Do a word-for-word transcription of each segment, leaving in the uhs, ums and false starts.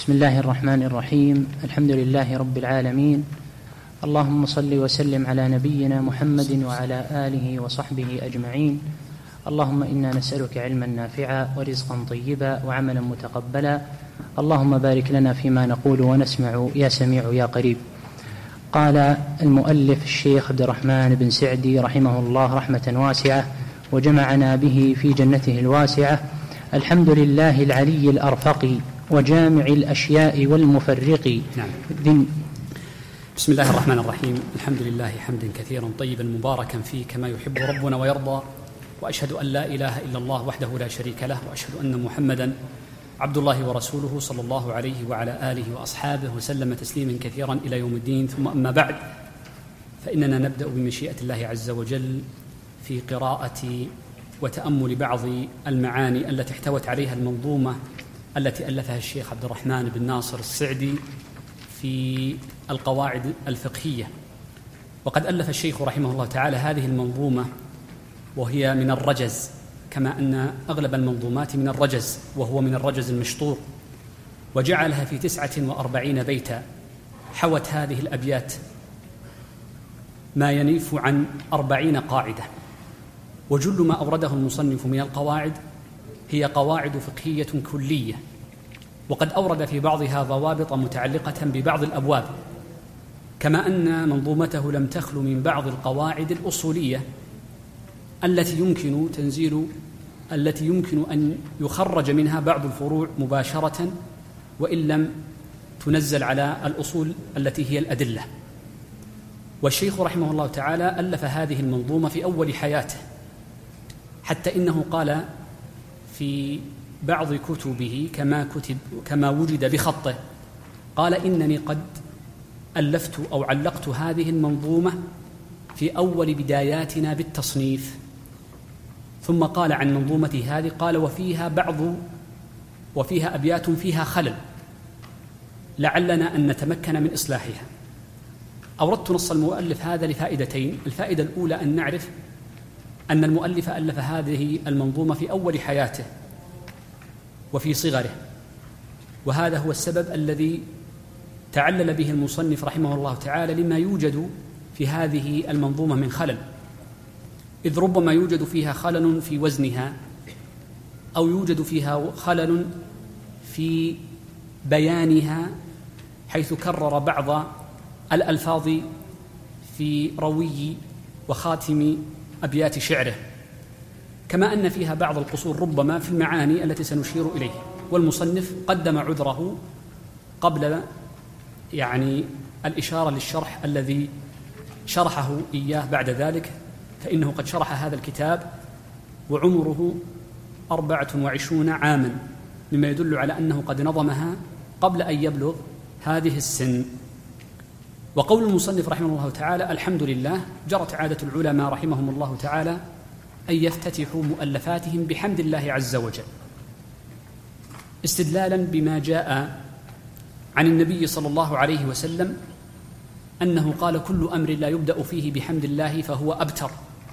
بسم الله الرحمن الرحيم. الحمد لله رب العالمين، اللهم صل وسلم على نبينا محمد وعلى آله وصحبه أجمعين. اللهم إنا نسألك علما نافعا ورزقا طيبا وعملا متقبلا. اللهم بارك لنا فيما نقول ونسمع يا سميع يا قريب. قال المؤلف الشيخ عبد الرحمن بن سعدي رحمه الله رحمة واسعة وجمعنا به في جنته الواسعة: الحمد لله العلي الأرفق وجامع الأشياء والمفرق. نعم. بسم الله الرحمن الرحيم. الحمد لله حمدا كثيرا طيبا مباركا فيه كما يحب ربنا ويرضى، وأشهد أن لا إله إلا الله وحده لا شريك له، وأشهد أن محمدا عبد الله ورسوله صلى الله عليه وعلى آله وأصحابه وسلم تسليما كثيرا إلى يوم الدين. ثم أما بعد، فإننا نبدأ بمشيئة الله عز وجل في قراءة وتأمل بعض المعاني التي احتوت عليها المنظومة التي ألفها الشيخ عبد الرحمن بن ناصر السعدي في القواعد الفقهية. وقد ألف الشيخ رحمه الله تعالى هذه المنظومة وهي من الرجز، كما أن أغلب المنظومات من الرجز، وهو من الرجز المشطور، وجعلها في تسعة وأربعين بيتا. حوت هذه الأبيات ما ينيف عن أربعين قاعدة، وجل ما أورده المصنف من القواعد هي قواعد فقهية كلية، وقد أورد في بعضها ضوابط متعلقة ببعض الأبواب، كما أن منظومته لم تخل من بعض القواعد الأصولية التي يمكن تنزيل التي يمكن أن يخرج منها بعض الفروع مباشرة وإن لم تنزل على الأصول التي هي الأدلة. والشيخ رحمه الله تعالى ألف هذه المنظومة في أول حياته، حتى إنه قال في بعض كتبه كما كتب كما وجد بخطه، قال: إنني قد ألفت أو علقت هذه المنظومة في أول بداياتنا بالتصنيف. ثم قال عن منظومته هذه، قال: وفيها بعض وفيها أبيات فيها خلل لعلنا أن نتمكن من إصلاحها. أوردت نص المؤلف هذا لفائدتين: الفائدة الأولى أن نعرف أن المؤلف ألف هذه المنظومة في أول حياته وفي صغره، وهذا هو السبب الذي تعلل به المصنف رحمه الله تعالى لما يوجد في هذه المنظومة من خلل، إذ ربما يوجد فيها خلل في وزنها، أو يوجد فيها خلل في بيانها، حيث كرر بعض الألفاظ في روي وخاتم أبيات شعره، كما أن فيها بعض القصور ربما في المعاني التي سنشير إليه. والمصنف قدم عذره قبل يعني الإشارة للشرح الذي شرحه إياه بعد ذلك، فإنه قد شرح هذا الكتاب وعمره أربعة وعشرون عاما، مما يدل على أنه قد نظمها قبل أن يبلغ هذه السن. وقول المصنف رحمه الله تعالى: الحمد لله، جرت عادة العلماء رحمهم الله تعالى أن يفتتحوا مؤلفاتهم بحمد الله عز وجل، استدلالا بما جاء عن النبي صلى الله عليه وسلم أنه قال: كل أمر لا يبدأ فيه بحمد الله فهو أبتر.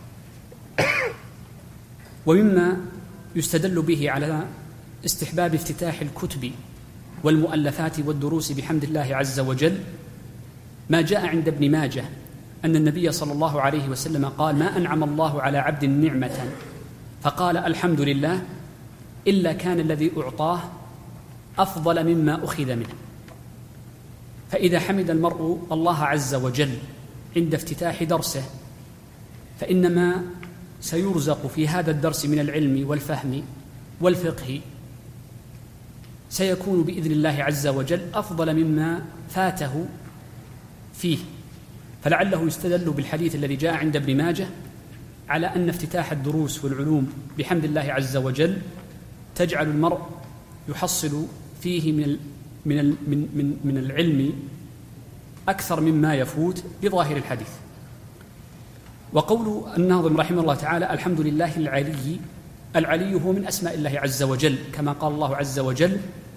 ومما يستدل به على استحباب افتتاح الكتب والمؤلفات والدروس بحمد الله عز وجل ما جاء عند ابن ماجه أن النبي صلى الله عليه وسلم قال: ما أنعم الله على عبد نعمة فقال الحمد لله إلا كان الذي أعطاه أفضل مما أخذ منه. فإذا حمد المرء الله عز وجل عند افتتاح درسه، فإنما سيرزق في هذا الدرس من العلم والفهم والفقه سيكون بإذن الله عز وجل أفضل مما فاته فيه. فلعله يستدل بالحديث الذي جاء عند ابن ماجه على أن افتتاح الدروس والعلوم بحمد الله عز وجل تجعل المرء يحصل فيه من من من من, من العلم أكثر مما يفوت بظاهر الحديث. وقول الناظم رحمه الله تعالى: الحمد لله العلي، العلي هو من أسماء الله عز وجل، كما قال الله عز وجل: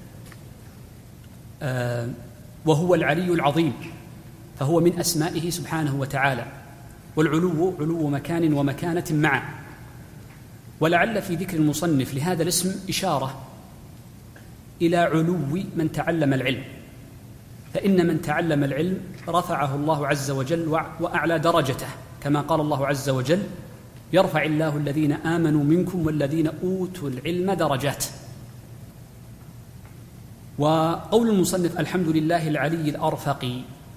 آه وهو العلي العظيم، فهو من أسمائه سبحانه وتعالى. والعلو علو مكان ومكانة معا. ولعل في ذكر المصنف لهذا الاسم إشارة إلى علو من تعلم العلم، فإن من تعلم العلم رفعه الله عز وجل وأعلى درجته، كما قال الله عز وجل: يرفع الله الذين آمنوا منكم والذين أوتوا العلم درجات. وقول المصنف: الحمد لله العلي الأرفق.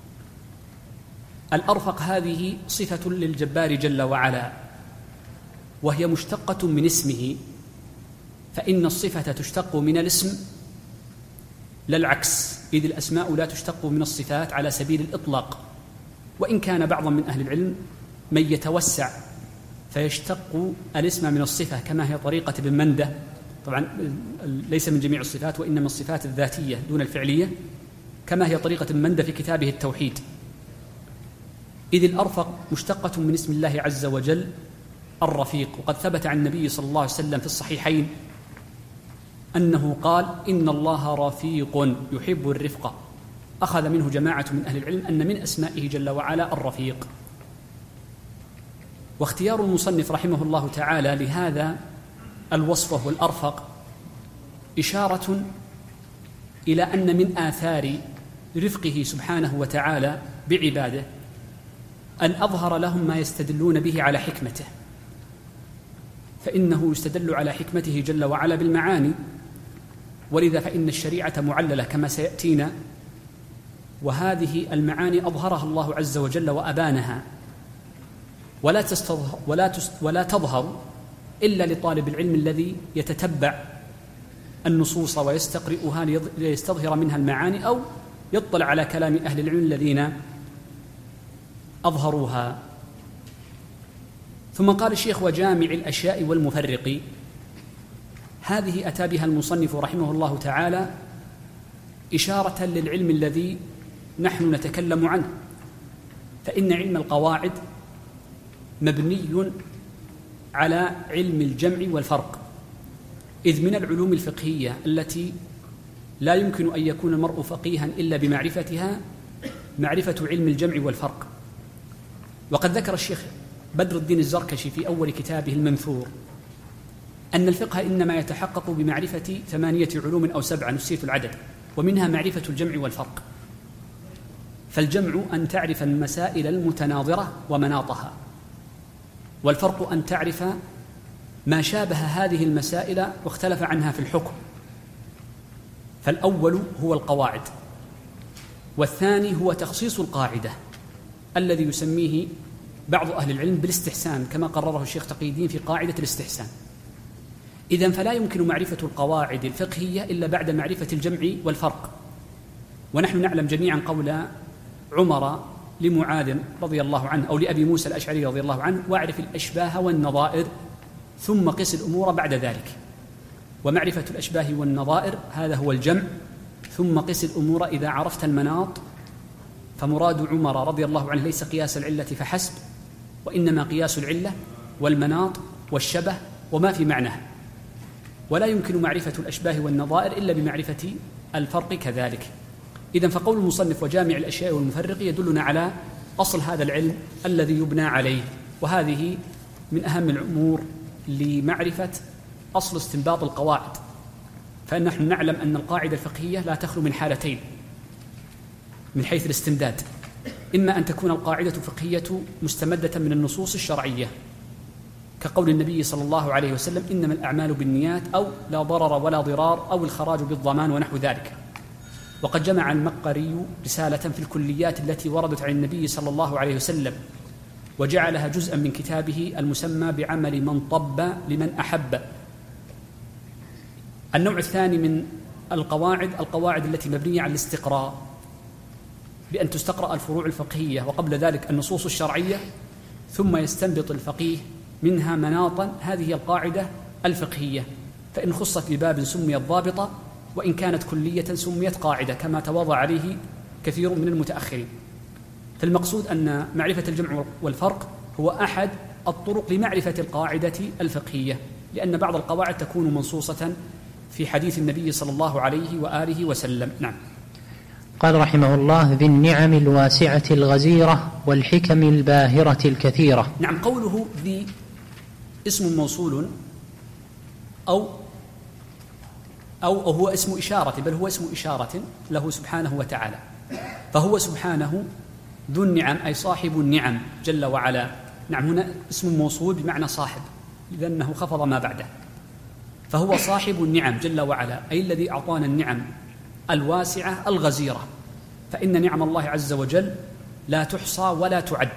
الأرفق هذه صفة للجبار جل وعلا، وهي مشتقة من اسمه، فإن الصفة تشتق من الاسم لا العكس، إذ الأسماء لا تشتق من الصفات على سبيل الإطلاق، وإن كان بعض من أهل العلم من يتوسع فيشتق الاسم من الصفة، كما هي طريقة ابن منده، طبعا ليس من جميع الصفات وإنما الصفات الذاتية دون الفعلية، كما هي طريقة ابن منده في كتابه التوحيد. إذ الأرفق مشتقة من اسم الله عز وجل الرفيق، وقد ثبت عن النبي صلى الله عليه وسلم في الصحيحين أنه قال: إن الله رفيق يحب الرفق. أخذ منه جماعة من أهل العلم أن من أسمائه جل وعلا الرفيق. واختيار المصنف رحمه الله تعالى لهذا الوصف وهو الأرفق إشارة إلى أن من آثار رفقه سبحانه وتعالى بعباده أن أظهر لهم ما يستدلون به على حكمته، فإنه يستدل على حكمته جل وعلا بالمعاني، ولذا فإن الشريعة معللة كما سيأتينا، وهذه المعاني أظهرها الله عز وجل وأبانها، ولا تستظهر ولا ولا تظهر إلا لطالب العلم الذي يتتبع النصوص ويستقرئها ليستظهر منها المعاني، أو يطلع على كلام أهل العلم الذين أظهروها. ثم قال الشيخ: وجامع الأشياء والمفرق. هذه أتى بها المصنف رحمه الله تعالى إشارة للعلم الذي نحن نتكلم عنه، فإن علم القواعد مبني على علم الجمع والفرق، إذ من العلوم الفقهية التي لا يمكن أن يكون المرء فقيها إلا بمعرفتها معرفة علم الجمع والفرق. وقد ذكر الشيخ بدر الدين الزركشي في أول كتابه المنثور أن الفقه إنما يتحقق بمعرفة ثمانية علوم أو سبعة، نسيت العدد، ومنها معرفة الجمع والفرق. فالجمع أن تعرف المسائل المتناظرة ومناطها، والفرق أن تعرف ما شابه هذه المسائل واختلف عنها في الحكم. فالأول هو القواعد، والثاني هو تخصيص القاعدة الذي يسميه بعض أهل العلم بالاستحسان، كما قرره الشيخ تقي الدين في قاعدة الاستحسان. إذن فلا يمكن معرفة القواعد الفقهية إلا بعد معرفة الجمع والفرق. ونحن نعلم جميعا قول عمر لمعاذ رضي الله عنه أو لأبي موسى الأشعري رضي الله عنه: واعرف الأشباه والنظائر ثم قس الأمور بعد ذلك. ومعرفة الأشباه والنظائر هذا هو الجمع، ثم قس الأمور إذا عرفت المناط. فمراد عمر رضي الله عنه ليس قياس العلة فحسب، وإنما قياس العلة والمناط والشبه وما في معناه. ولا يمكن معرفة الأشباه والنظائر إلا بمعرفة الفرق كذلك. إذن فقول المصنف وجامع الأشياء والمفرق يدلنا على أصل هذا العلم الذي يبنى عليه، وهذه من أهم الأمور لمعرفة أصل استنباط القواعد. فنحن نعلم أن القاعدة الفقهية لا تخلو من حالتين من حيث الاستمداد: إما أن تكون القاعدة الفقهية مستمدة من النصوص الشرعية كقول النبي صلى الله عليه وسلم: إنما الأعمال بالنيات، أو لا ضرر ولا ضرار، أو الخراج بالضمان ونحو ذلك. وقد جمع المقري رسالة في الكليات التي وردت عن النبي صلى الله عليه وسلم، وجعلها جزءا من كتابه المسمى بعمل من طب لمن أحب. النوع الثاني من القواعد القواعد التي مبنية على الاستقراء، بأن تستقرأ الفروع الفقهية وقبل ذلك النصوص الشرعية، ثم يستنبط الفقيه منها مناطا. هذه القاعدة الفقهية، فإن خصت بباب سميت ضابطة، وإن كانت كلية سميت قاعدة، كما تواضع عليه كثير من المتأخرين. فالمقصود أن معرفة الجمع والفرق هو أحد الطرق لمعرفة القاعدة الفقهية، لأن بعض القواعد تكون منصوصة في حديث النبي صلى الله عليه وآله وسلم. نعم. قال رحمه الله: ذي النعم الواسعة الغزيرة والحكم الباهرة الكثيرة. نعم، قوله ذي اسم موصول أو أو هو اسم إشارة، بل هو اسم إشارة له سبحانه وتعالى، فهو سبحانه ذو النعم أي صاحب النعم جل وعلا. نعم هنا اسم موصول بمعنى صاحب لأنه خفض ما بعده، فهو صاحب النعم جل وعلا أي الذي أعطانا النعم الواسعة الغزيرة، فإن نعم الله عز وجل لا تحصى ولا تعد.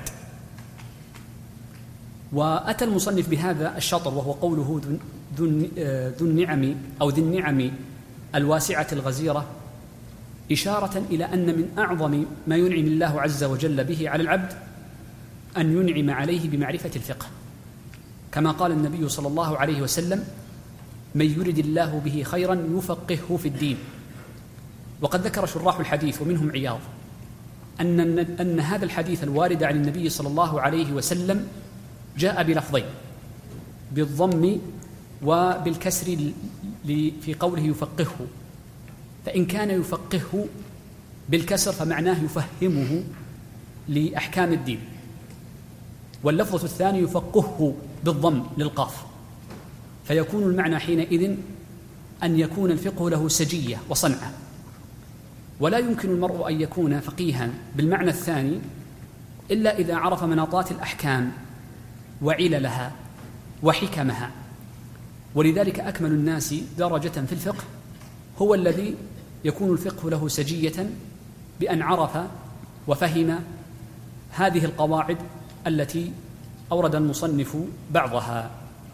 وأتى المصنف بهذا الشطر وهو قوله ذو النعم أو ذي النعم الواسعة الغزيرة إشارة إلى أن من أعظم ما ينعم الله عز وجل به على العبد أن ينعم عليه بمعرفة الفقه، كما قال النبي صلى الله عليه وسلم: من يرد الله به خيرا يفقهه في الدين. وقد ذكر شراح الحديث ومنهم عياض أن, أن هذا الحديث الوارد عن النبي صلى الله عليه وسلم جاء بلفظين، بالضم وبالكسر في قوله يفقهه، فإن كان يفقهه بالكسر فمعناه يفهمه لأحكام الدين، واللفظة الثاني يفقهه بالضم للقاف، فيكون المعنى حينئذ أن يكون الفقه له سجية وصنعة. ولا يمكن المرء أن يكون فقيها بالمعنى الثاني إلا إذا عرف مناطات الأحكام وعللها وحكمها. ولذلك أكمل الناس درجة في الفقه هو الذي يكون الفقه له سجية بأن عرف وفهم هذه القواعد التي أورد المصنف بعضها.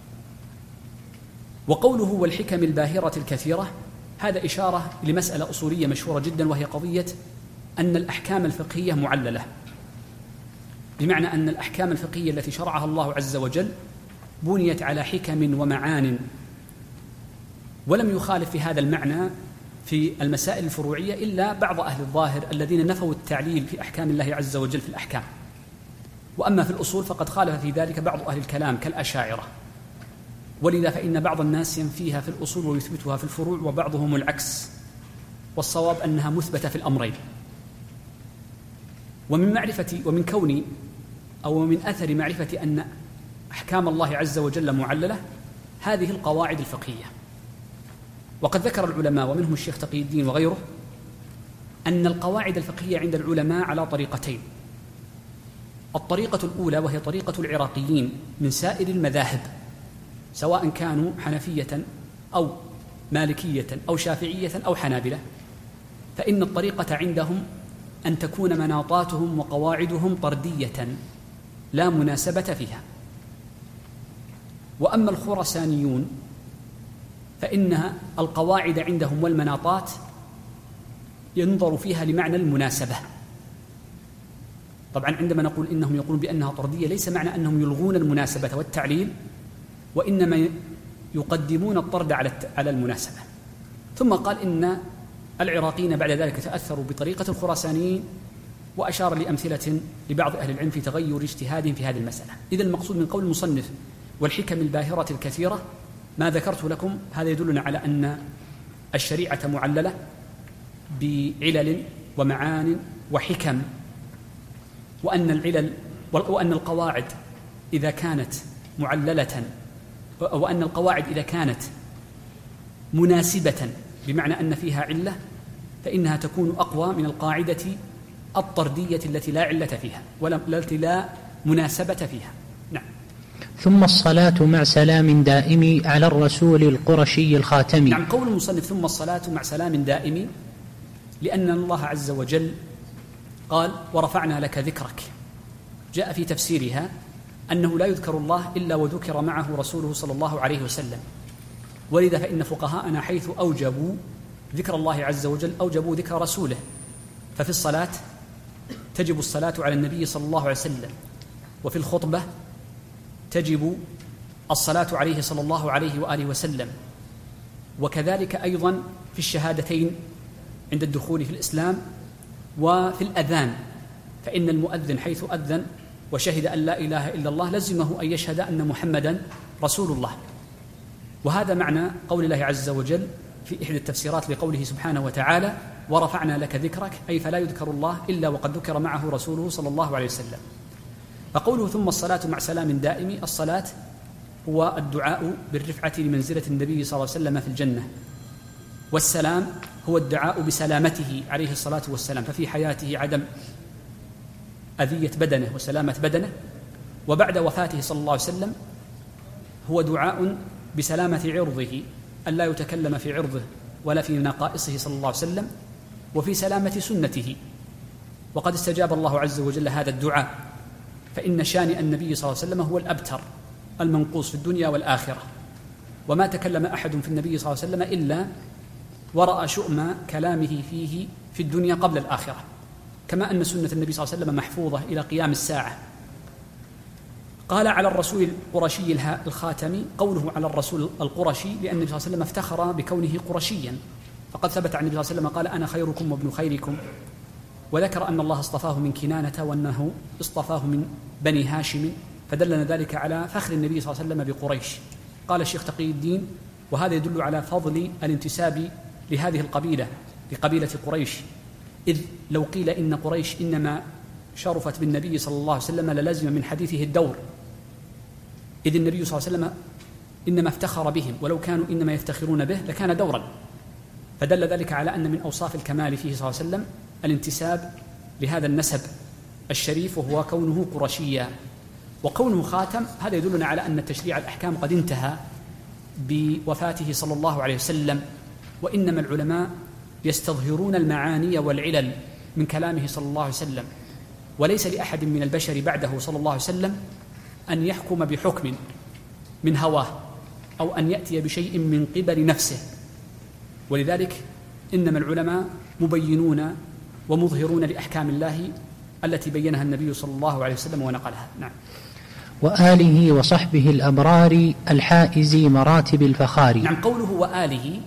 وقوله والحكم الباهرة الكثيرة هذا إشارة لمسألة أصولية مشهورة جدا، وهي قضية أن الأحكام الفقهية معللة، بمعنى أن الأحكام الفقهية التي شرعها الله عز وجل بنيت على حكم ومعان، ولم يخالف في هذا المعنى في المسائل الفروعية إلا بعض أهل الظاهر الذين نفوا التعليل في أحكام الله عز وجل في الأحكام. وأما في الأصول فقد خالف في ذلك بعض أهل الكلام كالأشاعرة، ولذا فإن بعض الناس ينفيها في الأصول ويثبتها في الفروع، وبعضهم العكس، والصواب أنها مثبتة في الأمرين. ومن معرفة ومن كون أو من أثر معرفة أن أحكام الله عز وجل معللة هذه القواعد الفقهية. وقد ذكر العلماء ومنهم الشيخ تقي الدين وغيره أن القواعد الفقهية عند العلماء على طريقتين: الطريقة الأولى وهي طريقة العراقيين من سائر المذاهب، سواء كانوا حنفية أو مالكية أو شافعية أو حنابلة، فإن الطريقة عندهم أن تكون مناطاتهم وقواعدهم طردية لا مناسبة فيها. وأما الخرسانيون فإن القواعد عندهم والمناطات ينظر فيها لمعنى المناسبة. طبعا عندما نقول إنهم يقولون بأنها طردية ليس معنى أنهم يلغون المناسبة والتعليل، وإنما يقدمون الطرد على المناسبة. ثم قال إن العراقيين بعد ذلك تأثروا بطريقة الخراسانيين، وأشار لأمثلة لبعض أهل العلم في تغير اجتهادهم في هذه المسألة. إذا المقصود من قول المصنف والحكم الباهرة الكثيرة ما ذكرت لكم، هذا يدلنا على أن الشريعة معللة بعلل ومعان وحكم، وأن العلل وأن القواعد إذا كانت معللة وأن القواعد إذا كانت مناسبة بمعنى أن فيها علة فإنها تكون أقوى من القاعدة الطردية التي لا علة فيها والتي لا مناسبة فيها. نعم. ثم الصلاة مع سلام دائم على الرسول القرشي الخاتمي. نعم، قول المصنف ثم الصلاة مع سلام دائم لأن الله عز وجل قال ورفعنا لك ذكرك. جاء في تفسيرها أنه لا يذكر الله إلا وذكر معه رسوله صلى الله عليه وسلم، ولذا فإن فقهاءنا حيث أوجبوا ذكر الله عز وجل أوجبوا ذكر رسوله. ففي الصلاة تجب الصلاة على النبي صلى الله عليه وسلم، وفي الخطبة تجب الصلاة عليه صلى الله عليه وآله وسلم، وكذلك أيضا في الشهادتين عند الدخول في الإسلام، وفي الأذان فإن المؤذن حيث أذن وشهد أن لا إله إلا الله لزمه أن يشهد أن محمدا رسول الله. وهذا معنى قول الله عز وجل في إحدى التفسيرات لقوله سبحانه وتعالى ورفعنا لك ذكرك، أي فلا يذكر الله إلا وقد ذكر معه رسوله صلى الله عليه وسلم. فقوله ثم الصلاة مع سلام دائم، الصلاة هو الدعاء بالرفعة لمنزلة النبي صلى الله عليه وسلم في الجنة، والسلام هو الدعاء بسلامته عليه الصلاة والسلام، ففي حياته عدم أذية بدنه وسلامة بدنه، وبعد وفاته صلى الله عليه وسلم هو دعاء بسلامة عرضه، أن لا يتكلم في عرضه ولا في نقائصه صلى الله عليه وسلم، وفي سلامة سنته. وقد استجاب الله عز وجل هذا الدعاء، فإن شان النبي صلى الله عليه وسلم هو الأبتر المنقوص في الدنيا والآخرة، وما تكلم أحد في النبي صلى الله عليه وسلم إلا ورأى شؤم كلامه فيه في الدنيا قبل الآخرة، كما أن سنة النبي صلى الله عليه وسلم محفوظة إلى قيام الساعة. قال على الرسول القرشي الخاتمي، قوله على الرسول القرشي لأن النبي صلى الله عليه وسلم افتخر بكونه قرشيا، فقد ثبت عن النبي صلى الله عليه وسلم قال أنا خيركم وابن خيركم، وذكر أن الله اصطفاه من كنانة وأنه اصطفاه من بني هاشم، فدلنا ذلك على فخر النبي صلى الله عليه وسلم بقريش. قال الشيخ تقي الدين وهذا يدل على فضل الانتساب لهذه القبيلة لقبيلة قريش، إذ لو قيل إن قريش إنما شرفت بالنبي صلى الله عليه وسلم للزم من حديثه الدور، إذ النبي صلى الله عليه وسلم إنما افتخر بهم، ولو كانوا إنما يفتخرون به لكان دورا. فدل ذلك على أن من أوصاف الكمال فيه صلى الله عليه وسلم الانتساب لهذا النسب الشريف، وهو كونه قرشيا. وكونه خاتم هذا يدلنا على أن تشريع الأحكام قد انتهى بوفاته صلى الله عليه وسلم، وإنما العلماء يستظهرون المعاني والعلل من كلامه صلى الله عليه وسلم، وليس لأحد من البشر بعده صلى الله عليه وسلم أن يحكم بحكم من هواه أو أن يأتي بشيء من قبل نفسه، ولذلك إنما العلماء مبينون ومظهرون لأحكام الله التي بينها النبي صلى الله عليه وسلم ونقلها. نعم. وآله وصحبه الأبرار الحائز مراتب الفخار. نعم، قوله وآله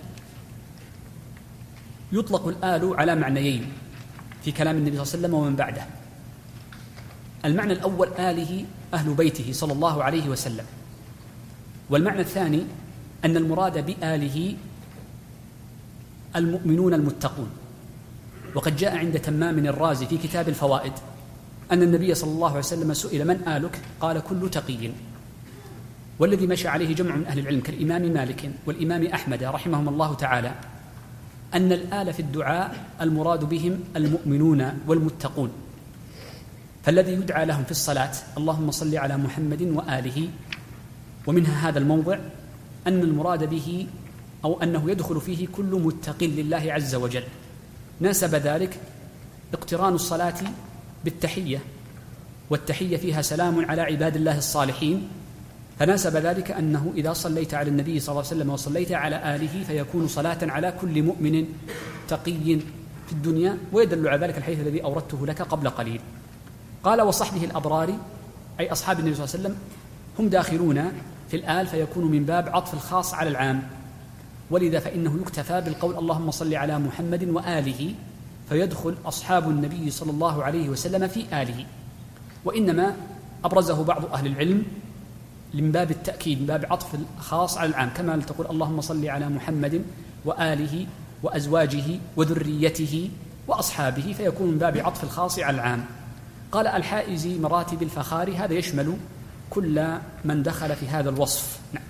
يطلق الآل على معنيين في كلام النبي صلى الله عليه وسلم ومن بعده. المعنى الأول آله أهل بيته صلى الله عليه وسلم، والمعنى الثاني أن المراد بآله المؤمنون المتقون. وقد جاء عند تمام الرازي في كتاب الفوائد أن النبي صلى الله عليه وسلم سئل من آلك؟ قال كل تقي. والذي مشى عليه جمع من أهل العلم كالإمام مالك والإمام أحمد رحمهم الله تعالى أن الآل في الدعاء المراد بهم المؤمنون والمتقون، فالذي يدعى لهم في الصلاة اللهم صل على محمد وآله، ومنها هذا الموضع أن المراد به أو أنه يدخل فيه كل متق لله عز وجل. ناسب ذلك اقتران الصلاة بالتحية، والتحية فيها سلام على عباد الله الصالحين، فناسب ذلك أنه إذا صليت على النبي صلى الله عليه وسلم وصليت على آله فيكون صلاة على كل مؤمن تقي في الدنيا، ويدل على ذلك الحديث الذي أوردته لك قبل قليل. قال وصحبه الأبرار أي أصحاب النبي صلى الله عليه وسلم هم داخلون في الآل، فيكون من باب عطف الخاص على العام، ولذا فإنه يكتفى بالقول اللهم صل على محمد وآله، فيدخل أصحاب النبي صلى الله عليه وسلم في آله. وإنما أبرزه بعض أهل العلم من باب التأكيد، من باب عطف الخاص على العام، كما تقول اللهم صل على محمد وآله وأزواجه وذريته وأصحابه، فيكون من باب عطف الخاص على العام. قال الحائز مراتب الفخار، هذا يشمل كل من دخل في هذا الوصف. نعم.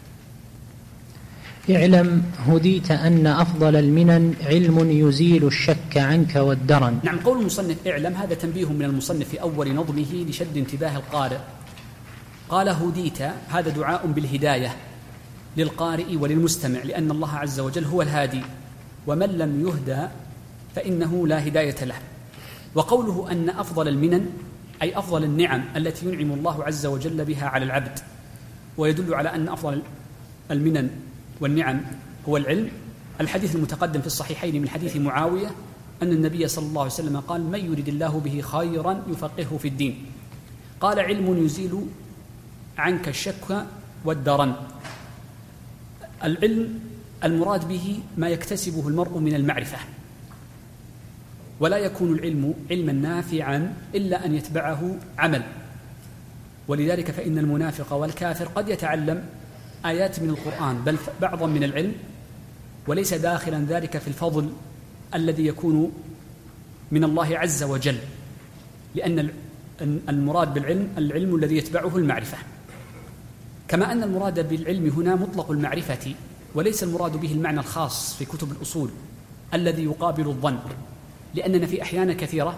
اعلم هديت أن أفضل المنن علم يزيل الشك عنك والدرن. نعم، قول المصنف اعلم هذا تنبيه من المصنف في أول نظمه لشد انتباه القارئ. قال هديت هذا دعاء بالهداية للقارئ وللمستمع، لأن الله عز وجل هو الهادي، ومن لم يهدى فإنه لا هداية له. وقوله أن أفضل المنن أي أفضل النعم التي ينعم الله عز وجل بها على العبد، ويدل على أن أفضل المنن والنعم هو العلم. الحديث المتقدم في الصحيحين من حديث معاوية أن النبي صلى الله عليه وسلم قال من يريد الله به خيرا يفقهه في الدين. قال علم يزيل عنك الشك والدرن. العلم المراد به ما يكتسبه المرء من المعرفة، ولا يكون العلم علما نافعا إلا أن يتبعه عمل، ولذلك فإن المنافق والكافر قد يتعلم آيات من القرآن بل بعضا من العلم، وليس داخلا ذلك في الفضل الذي يكون من الله عز وجل، لأن المراد بالعلم العلم الذي يتبعه المعرفة، كما أن المراد بالعلم هنا مطلق المعرفة وليس المراد به المعنى الخاص في كتب الأصول الذي يقابل الظن، لأننا في أحيان كثيرة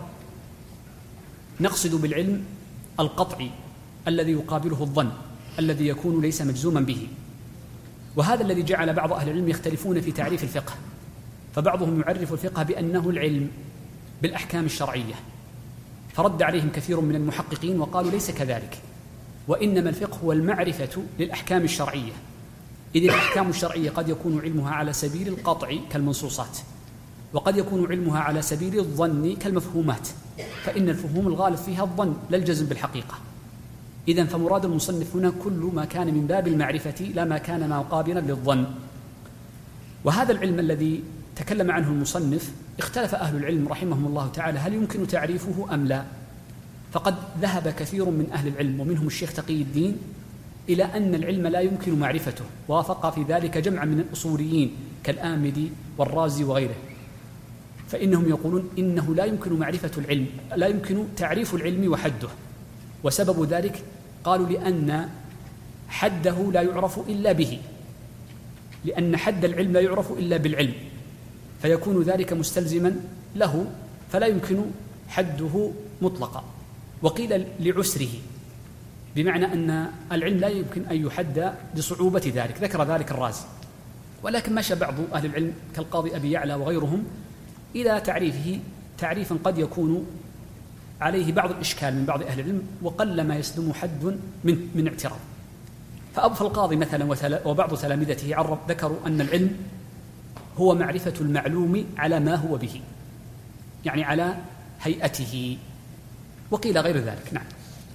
نقصد بالعلم القطعي الذي يقابله الظن الذي يكون ليس مجزوما به. وهذا الذي جعل بعض أهل العلم يختلفون في تعريف الفقه، فبعضهم يعرف الفقه بأنه العلم بالأحكام الشرعية، فرد عليهم كثير من المحققين وقالوا ليس كذلك، وإنما الفقه هو المعرفة للأحكام الشرعية، إذ الأحكام الشرعية قد يكون علمها على سبيل القطع كالمنصوصات، وقد يكون علمها على سبيل الظن كالمفهومات، فإن الفهوم الغالب فيها الظن لا الجزم بالحقيقة. إذن فمراد المصنف هنا كل ما كان من باب المعرفة لا ما كان مقابلا للظن. وهذا العلم الذي تكلم عنه المصنف اختلف أهل العلم رحمهم الله تعالى هل يمكن تعريفه أم لا، فقد ذهب كثير من أهل العلم ومنهم الشيخ تقي الدين إلى أن العلم لا يمكن معرفته، ووافق في ذلك جمع من الأصوليين كالآمدي والرازي وغيره، فإنهم يقولون إنه لا يمكن معرفة العلم، لا يمكن تعريف العلم وحده. وسبب ذلك قالوا لأن حده لا يعرف إلا به، لأن حد العلم لا يعرف إلا بالعلم، فيكون ذلك مستلزما له، فلا يمكن حده مطلقا. وقيل لعسره، بمعنى أن العلم لا يمكن أن يحد لصعوبة ذلك، ذكر ذلك الرازي. ولكن مشى بعض أهل العلم كالقاضي أبي يعلى وغيرهم إلى تعريفه تعريفا قد يكون عليه بعض الإشكال من بعض أهل العلم، وقل ما يسلم حد من من اعتراض. فأبو القاضي مثلا وبعض تلامذته عرف ذكروا أن العلم هو معرفة المعلوم على ما هو به، يعني على هيئته، وقيل غير ذلك. نعم.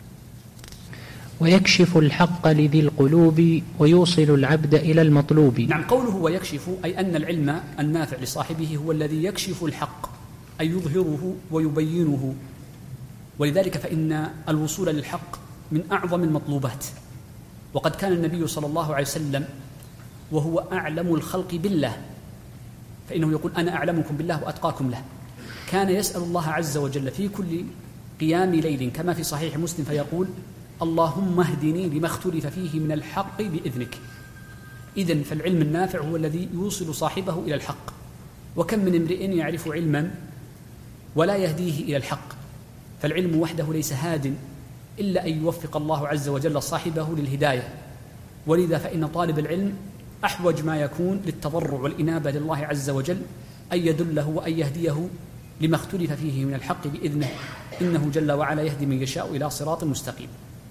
ويكشف الحق لذي القلوب ويوصل العبد إلى المطلوب. نعم، قوله ويكشف أي أن العلم النافع لصاحبه هو الذي يكشف الحق، أي يظهره ويبينه. ولذلك فإن الوصول للحق من أعظم المطلوبات. وقد كان النبي صلى الله عليه وسلم وهو أعلم الخلق بالله، فإنه يقول أنا أعلمكم بالله وأتقاكم له، كان يسأل الله عز وجل في كل قيام ليل كما في صحيح مسلم فيقول اللهم اهدني لما اختلف فيه من الحق بإذنك. إذن فالعلم النافع هو الذي يوصل صاحبه إلى الحق. وكم من امرئ يعرف علما ولا يهديه إلى الحق، فالعلم وحده ليس هاد إلا أن يوفق الله عز وجل صاحبه للهداية. ولذا فإن طالب العلم أحوج ما يكون للتضرع والإنابة لله عز وجل أن يدله وأن يهديه لما اختلف فيه من الحق بإذنه، إنه جل وعلا يهدي من يشاء إلى صراط مستقيم.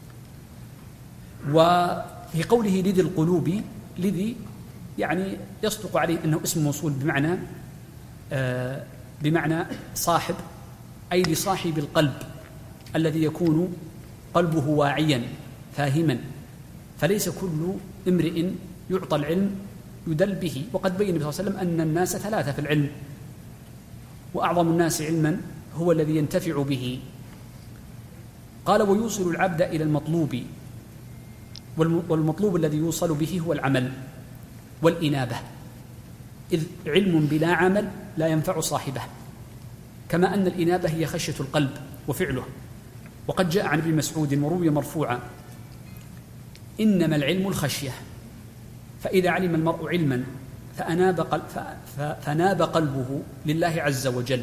وفي قوله لذي القلوب، لذي يعني يصدق عليه أنه اسم موصول بمعنى آه بمعنى صاحب، أي لصاحب القلب الذي يكون قلبه واعيا فاهما، فليس كل امرئ يعطى العلم يدل به. وقد بين النبي صلى الله عليه وسلم أن الناس ثلاثة في العلم، وأعظم الناس علما هو الذي ينتفع به. قال ويوصل العبد إلى المطلوب، والمطلوب الذي يوصل به هو العمل والإنابة، إذ علم بلا عمل لا ينفع صاحبه، كما أن الإنابة هي خشية القلب وفعله. وقد جاء عن ابن مسعود وروي مرفوعا إنما العلم الخشية، فإذا علم المرء علما فأناب, قلب فناب قلبه لله عز وجل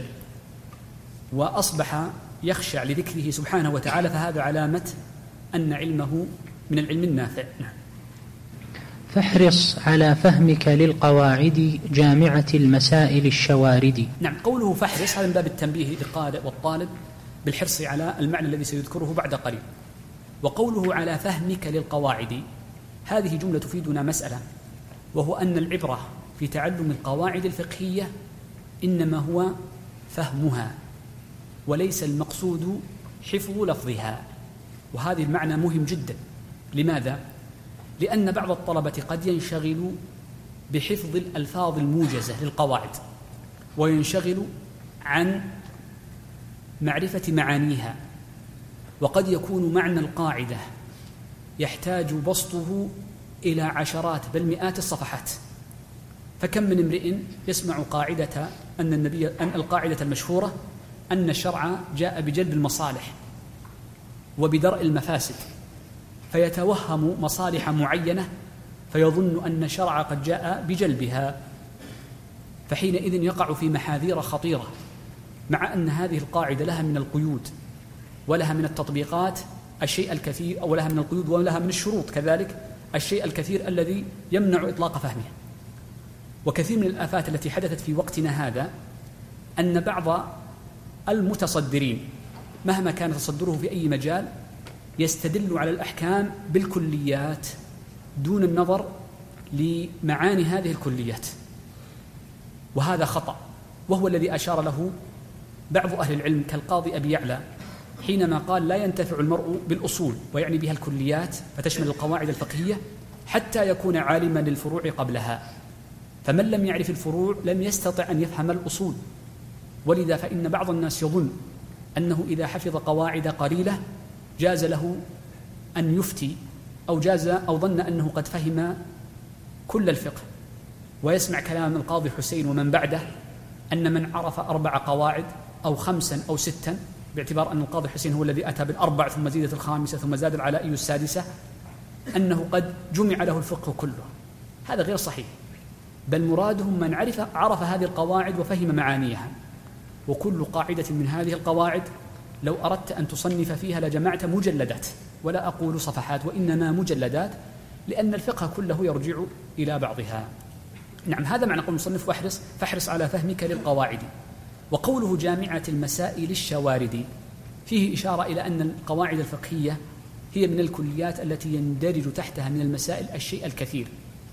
وأصبح يخشع لذكره سبحانه وتعالى، فهذا علامة أن علمه من العلم النافع. فاحرص على فهمك للقواعد جامعة المسائل الشوارد. نعم، قوله فاحرص هذا من باب التنبيه للقارئ والطالب بالحرص على المعنى الذي سيذكره بعد قليل. وقوله على فهمك للقواعد هذه جملة تفيدنا مسألة، وهو أن العبرة في تعلم القواعد الفقهية إنما هو فهمها، وليس المقصود حفظ لفظها. وهذا المعنى مهم جدا. لماذا؟ لأن بعض الطلبة قد ينشغل بحفظ الألفاظ الموجزة للقواعد وينشغل عن معرفة معانيها، وقد يكون معنى القاعدة يحتاج بسطه إلى عشرات بل مئات الصفحات. فكم من امرئ يسمع قاعدة أن النبي أن القاعدة المشهورة أن الشرع جاء بجلب المصالح وبدرء المفاسد، فيتوهم مصالح معينة فيظن أن الشرع قد جاء بجلبها، فحينئذ يقع في محاذير خطيرة، مع أن هذه القاعدة لها من القيود ولها من التطبيقات الشيء الكثير، أو لها من القيود ولها من الشروط كذلك الشيء الكثير الذي يمنع إطلاق فهمها. وكثير من الآفات التي حدثت في وقتنا هذا أن بعض المتصدرين مهما كان تصدره في أي مجال يستدل على الأحكام بالكليات دون النظر لمعاني هذه الكليات، وهذا خطأ، وهو الذي أشار له بعض أهل العلم كالقاضي أبي يعلى حينما قال: لا ينتفع المرء بالأصول، ويعني بها الكليات فتشمل القواعد الفقهية، حتى يكون عالما للفروع قبلها، فمن لم يعرف الفروع لم يستطع أن يفهم الأصول. ولذا فإن بعض الناس يظن أنه إذا حفظ قواعد قليلة جاز له أن يفتي، أو جاز أو ظن أنه قد فهم كل الفقه، ويسمع كلام القاضي حسين ومن بعده أن من عرف أربع قواعد أو خمسا أو ستا، باعتبار أن القاضي حسين هو الذي أتى بالأربع ثم زيدت الخامسة ثم زاد العلائي السادسة، أنه قد جمع له الفقه كله. هذا غير صحيح، بل مرادهم من عرف عرف هذه القواعد وفهم معانيها. وكل قاعدة من هذه القواعد لو أردت أن تصنف فيها لجمعت مجلدات، ولا أقول صفحات وإنما مجلدات، لأن الفقه كله يرجع إلى بعضها. نعم، هذا معنى قول المصنف: واحرص فاحرص على فهمك للقواعد. وقوله جامعة المسائل الشوارد فيه إشارة إلى أن القواعد الفقهية هي من الكليات التي يندرج تحتها من المسائل الشيء الكثير.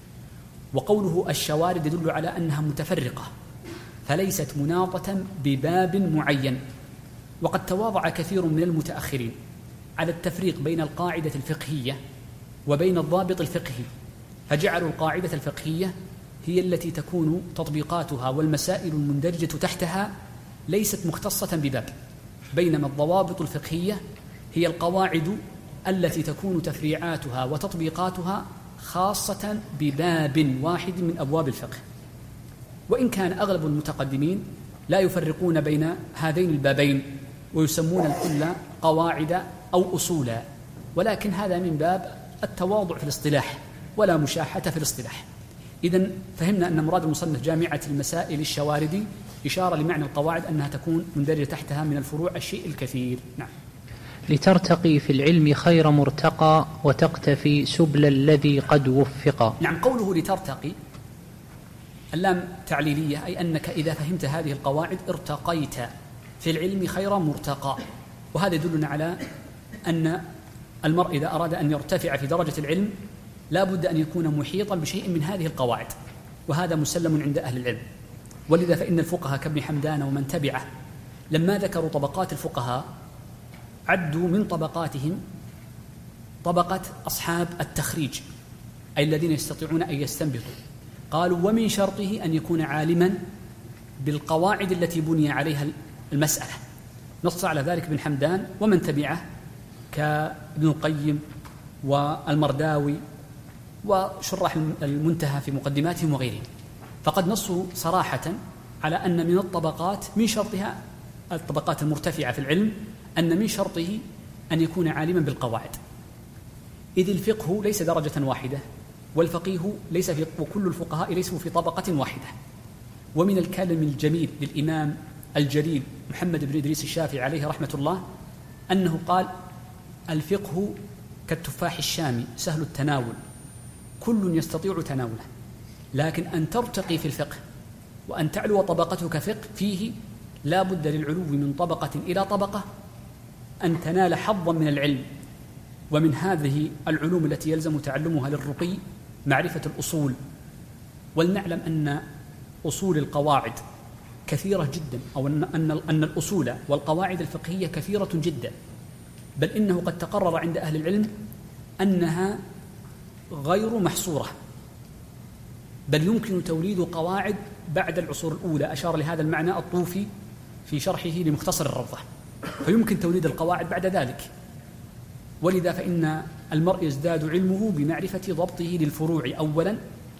وقوله الشوارد يدل على أنها متفرقة فليست مناطة بباب معين. وقد تواضع كثير من المتأخرين على التفريق بين القاعدة الفقهية وبين الضابط الفقهي، فجعلوا القاعدة الفقهية هي التي تكون تطبيقاتها والمسائل المندرجة تحتها ليست مختصة بباب، بينما الضوابط الفقهية هي القواعد التي تكون تفريعاتها وتطبيقاتها خاصة بباب واحد من أبواب الفقه. وإن كان أغلب المتقدمين لا يفرقون بين هذين البابين ويسمون الكل قواعد أو أصولا، ولكن هذا من باب التواضع في الاصطلاح ولا مشاحة في الاصطلاح. إذن فهمنا أن مراد المصنف جامعة المسائل الشواردي إشارة لمعنى القواعد أنها تكون مندرجة تحتها من الفروع الشيء الكثير. نعم. لترتقي في العلم خير مرتقى وتقتفي سبل الذي قد وفق. نعم، قوله لترتقي اللام تعليلية، أي أنك إذا فهمت هذه القواعد ارتقيت في العلم خير مرتقى. وهذا يدلنا على أن المرء إذا أراد أن يرتفع في درجة العلم لا بد أن يكون محيطا بشيء من هذه القواعد، وهذا مسلم عند أهل العلم. ولذا فإن الفقهاء كابن حمدان ومن تبعه لما ذكروا طبقات الفقهاء عدوا من طبقاتهم طبقة أصحاب التخريج، أي الذين يستطيعون أن يستنبطوا. قالوا: ومن شرطه أن يكون عالما بالقواعد التي بني عليها المسألة. نص على ذلك ابن حمدان ومن تبعه كابن القيم والمرداوي وشراح المنتهى في مقدماتهم وغيرهم، فقد نصوا صراحة على أن من الطبقات من شرطها الطبقات المرتفعة في العلم أن من شرطه أن يكون عالما بالقواعد، إذ الفقه ليس درجة واحدة، والفقيه ليس في، وكل الفقهاء ليسوا في طبقة واحدة. ومن الكلام الجميل للإمام الجليل محمد بن إدريس الشافعي عليه رحمة الله أنه قال: الفقه كالتفاح الشامي سهل التناول، كل يستطيع تناوله، لكن أن ترتقي في الفقه وأن تعلو طبقتك فقه فيه لا بد للعلو من طبقة إلى طبقة أن تنال حظا من العلم. ومن هذه العلوم التي يلزم تعلمها للرقي معرفة الأصول. ولنعلم أن أصول القواعد كثيرة جدا، أو أن أن الأصول والقواعد الفقهية كثيرة جدا، بل إنه قد تقرر عند أهل العلم أنها غير محصورة، بل يمكن توليد قواعد بعد العصور الأولى. أشار لهذا المعنى الطوفي في شرحه لمختصر الروضة، فيمكن توليد القواعد بعد ذلك. ولذا فإن المرء يزداد علمه بمعرفة ضبطه للفروع أولا،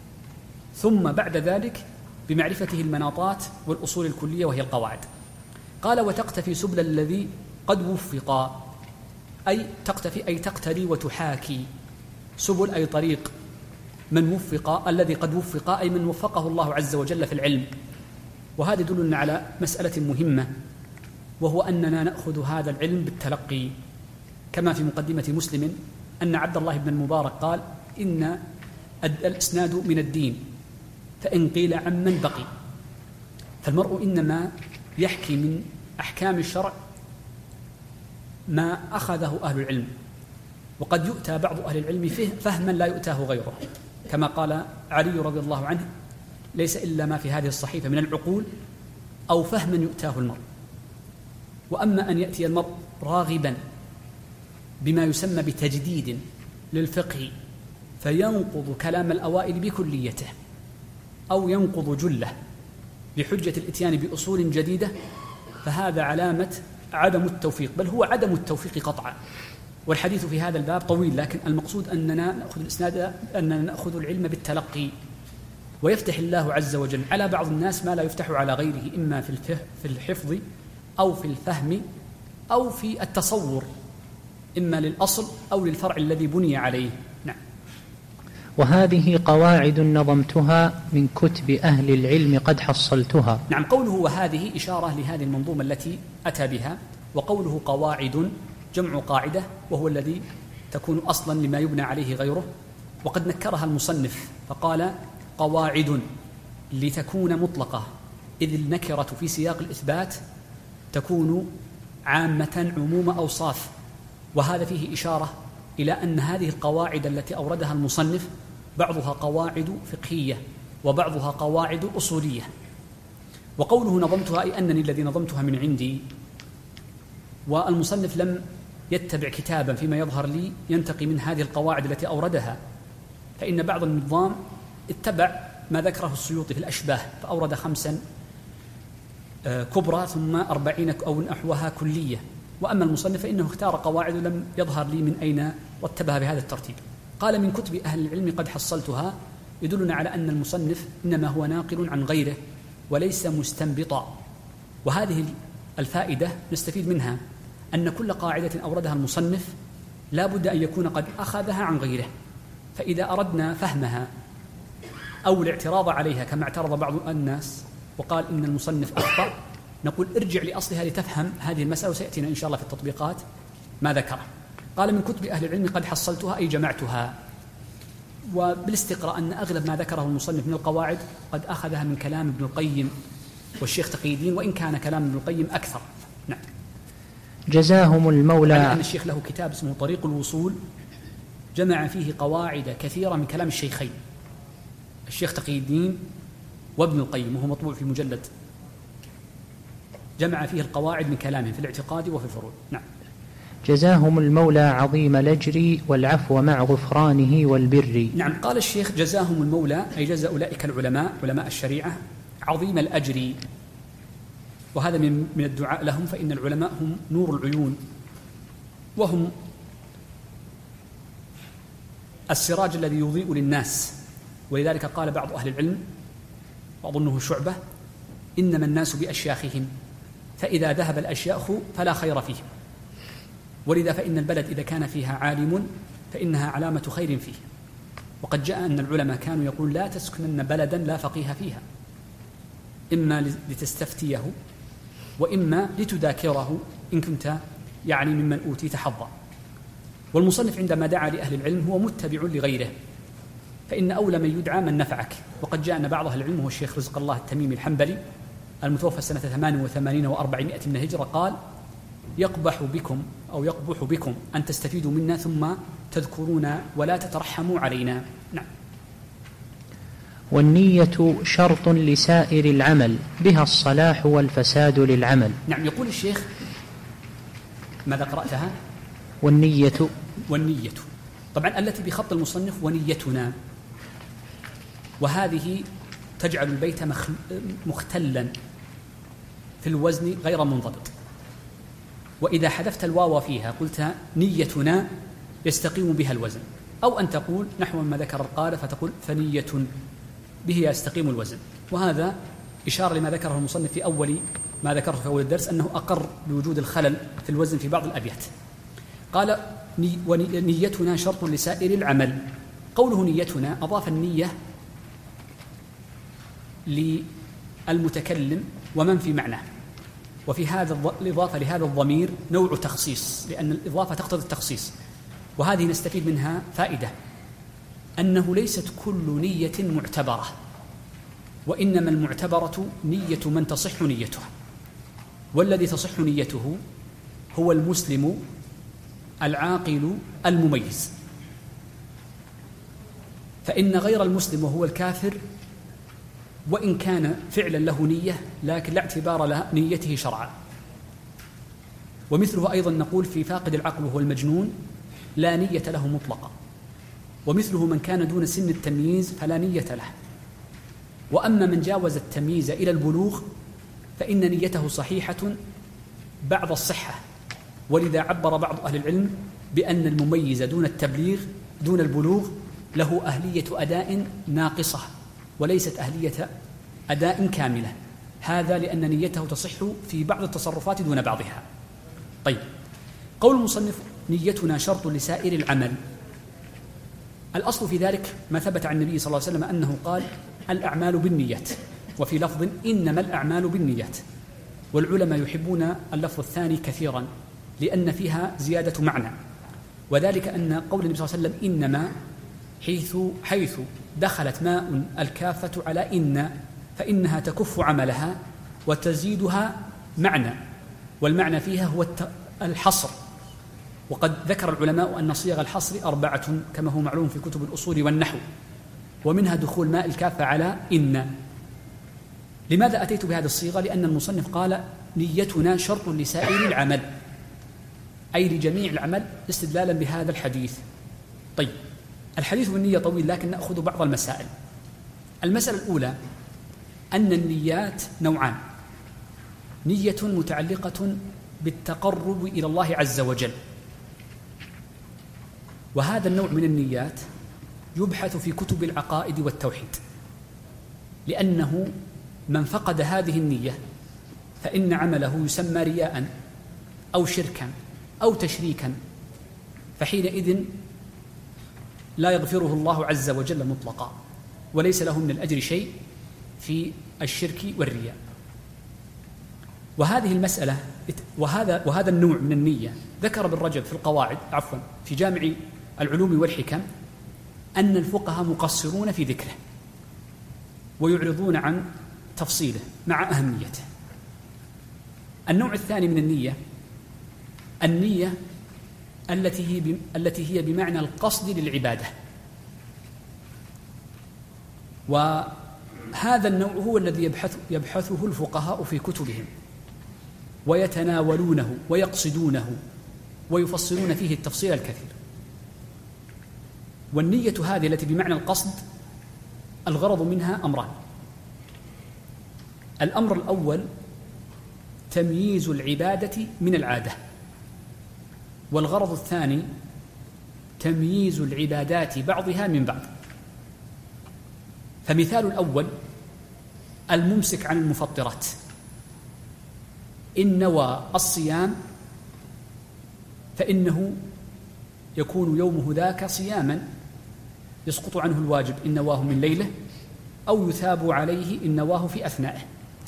ثم بعد ذلك بمعرفته المناطات والأصول الكلية وهي القواعد. قال: وتقتفي سبل الذي قد وفق، أي تقتفي أي تقتدي وتحاكي. سبل أي طريق، من وفق، الذي قد وفق أي من وفقه الله عز وجل في العلم. وهذا يدلنا على مسألة مهمة، وهو أننا نأخذ هذا العلم بالتلقي، كما في مقدمة مسلم أن عبد الله بن المبارك قال: إن الإسناد من الدين، فإن قيل عمن بقي. فالمرء إنما يحكي من أحكام الشرع ما أخذه أهل العلم، وقد يؤتى بعض أهل العلم فهما لا يؤتاه غيره، كما قال علي رضي الله عنه: ليس إلا ما في هذه الصحيفة من العقول أو فهما يؤتاه المرء. وأما أن يأتي المرء راغبا بما يسمى بتجديد للفقه فينقض كلام الأوائل بكليته، أو ينقض جله بحجة الإتيان بأصول جديدة، فهذا علامة عدم التوفيق، بل هو عدم التوفيق قطعا. والحديث في هذا الباب طويل، لكن المقصود أننا نأخذ الإسناد، أننا نأخذ العلم بالتلقي، ويفتح الله عز وجل على بعض الناس ما لا يفتح على غيره، إما في الحفظ أو في الفهم أو في التصور، إما للأصل أو للفرع الذي بني عليه. نعم. وهذه قواعد نظمتها من كتب أهل العلم قد حصلتها. نعم، قوله وهذه إشارة لهذه المنظومة التي أتى بها، وقوله قواعد جمع قاعدة، وهو الذي تكون أصلا لما يبنى عليه غيره. وقد نكرها المصنف فقال قواعد لتكون مطلقة، إذ النكرة في سياق الإثبات تكون عامة عموم أوصاف، وهذا فيه إشارة إلى أن هذه القواعد التي أوردها المصنف بعضها قواعد فقهية وبعضها قواعد أصولية. وقوله نظمتها أي أنني الذي نظمتها من عندي، والمصنف لم يتبع كتابا فيما يظهر لي ينتقي من هذه القواعد التي أوردها، فإن بعض النظام اتبع ما ذكره السيوطي في الأشباه فأورد خمسا كبرى ثم أربعين أو نحوها كلية. وأما المصنف فإنه اختار قواعد لم يظهر لي من أين رتبها بهذا الترتيب. قال من كتب أهل العلم قد حصلتها، يدلنا على أن المصنف إنما هو ناقل عن غيره وليس مستنبطا. وهذه الفائدة نستفيد منها أن كل قاعدة أوردها المصنف لا بد أن يكون قد أخذها عن غيره، فإذا أردنا فهمها أو الاعتراض عليها كما اعترض بعض الناس وقال إن المصنف أخطأ، نقول ارجع لأصلها لتفهم هذه المسألة، وسيأتينا إن شاء الله في التطبيقات ما ذكره. قال من كتب أهل العلم قد حصلتها أي جمعتها، وبالاستقراء أن أغلب ما ذكره المصنف من القواعد قد أخذها من كلام ابن القيم والشيخ تقي الدين، وإن كان كلام ابن القيم أكثر. نعم. جزاهم المولى. يعني أن الشيخ له كتاب اسمه طريق الوصول جمع فيه قواعد كثيرة من كلام الشيخين الشيخ تقي الدين وابن القيم، وهو مطبوع في مجلد، جمع فيه القواعد من كلامهم في الاعتقاد وفي الفروع. نعم. جزاهم المولى عظيم الأجر والعفو مع غفرانه والبر. نعم. قال الشيخ جزاهم المولى أي جزا أولئك العلماء علماء الشريعة عظيم الأجر، وهذا من من الدعاء لهم، فإن العلماء هم نور العيون وهم السراج الذي يضيء للناس. ولذلك قال بعض أهل العلم وأظنه شعبة: إنما الناس بأشياخهم، فإذا ذهب الأشياخ فلا خير فيهم. ولذا فإن البلد إذا كان فيها عالم فإنها علامة خير فيه. وقد جاء أن العلماء كانوا يقول لا تسكنن بلدا لا فقيه فيها، إما لتستفتيه وإما لتذاكره إن كنت يعني ممن أوتيت حظا. والمصنف عندما دعا لأهل العلم هو متبع لغيره، فإن أولى من يدعى من نفعك. وقد جاء أن بعض أهل العلم هو الشيخ رزق الله التميمي الحنبلي المتوفى سنة ثمان وثمانين وأربعمائة من الهجرة قال: يقبح بكم أو يقبح بكم أن تستفيدوا منا ثم تذكرونا ولا تترحموا علينا. نعم. والنية شرط لسائر العمل، بها الصلاح والفساد للعمل. نعم. يقول الشيخ ماذا قرأتها؟ والنية والنية طبعا التي بخط المصنف ونيتنا، وهذه تجعل البيت مختلا في الوزن غير منضبط. وإذا حذفت الواو فيها قلت نيتنا يستقيم بها الوزن، أو أن تقول نحو ما ذكر القارئ فتقول فنية به يستقيم الوزن. وهذا إشارة لما ذكره المصنف في أول ما ذكره في أول الدرس أنه أقر بوجود الخلل في الوزن في بعض الأبيات. قال ونيتنا شرط لسائر العمل، قوله نيتنا أضاف النية للمتكلم ومن في معناه، وفي هذا الإضافة لهذا الضمير نوع تخصيص، لأن الإضافة تقتضي التخصيص، وهذه نستفيد منها فائدة، أنه ليست كل نية معتبرة، وإنما المعتبرة نية من تصح نيتها، والذي تصح نيته هو المسلم العاقل المميز، فإن غير المسلم وهو الكافر وإن كان فعلا له نية لكن لا اعتبار له نيته شرعا. ومثله أيضا نقول في فاقد العقل وهو المجنون لا نية له مطلقا، ومثله من كان دون سن التمييز فلا نية له. وأما من جاوز التمييز إلى البلوغ فإن نيته صحيحة بعد الصحة، ولذا عبر بعض أهل العلم بأن المميز دون التبليغ دون البلوغ له أهلية أداء ناقصة وليست أهلية أداء كاملة، هذا لأن نيته تصح في بعض التصرفات دون بعضها. طيب، قول المصنف نيتنا شرط لسائر العمل، الأصل في ذلك ما ثبت عن النبي صلى الله عليه وسلم أنه قال الأعمال بالنيات، وفي لفظ إنما الأعمال بالنيات، والعلماء يحبون اللفظ الثاني كثيرا لأن فيها زيادة معنى، وذلك أن قول النبي صلى الله عليه وسلم إنما حيث حيث دخلت ماء الكافة على إن فإنها تكف عملها وتزيدها معنى، والمعنى فيها هو الحصر. وقد ذكر العلماء أن صيغ الحصر أربعة كما هو معلوم في كتب الأصول والنحو، ومنها دخول ماء الكافة على إن. لماذا أتيت بهذه الصيغة؟ لأن المصنف قال نيتنا شرط لسائر العمل، أي لجميع العمل، استدلالا بهذا الحديث. طيب، الحديث بالنية طويل لكن نأخذ بعض المسائل. المسألة الأولى أن النيات نوعان: نية متعلقة بالتقرب إلى الله عز وجل، وهذا النوع من النيات يبحث في كتب العقائد والتوحيد، لأنه من فقد هذه النية فإن عمله يسمى رياء أو شركا أو تشريكا، فحينئذ لا يغفره الله عز وجل مطلقا، وليس له من الأجر شيء في الشرك والرياء. وهذه المسألة وهذا وهذا النوع من النية ذكر ابن رجب في القواعد عفوا في جامع العلوم والحكم أن الفقهاء مقصرون في ذكره ويعرضون عن تفصيله مع أهميته. النوع الثاني من النية النية التي هي التي هي بمعنى القصد للعبادة، وهذا النوع هو الذي يبحث يبحثه الفقهاء في كتبهم ويتناولونه ويقصدونه ويفصلون فيه التفصيل الكثير. والنية هذه التي بمعنى القصد الغرض منها أمران: الأمر الأول تمييز العبادة من العادة، والغرض الثاني تمييز العبادات بعضها من بعض. فمثال الأول الممسك عن المفطرات، إن نوى الصيام فإنه يكون يومه ذاك صياما يسقط عنه الواجب إن نواه من ليله، أو يثاب عليه إن نواه في أثنائه.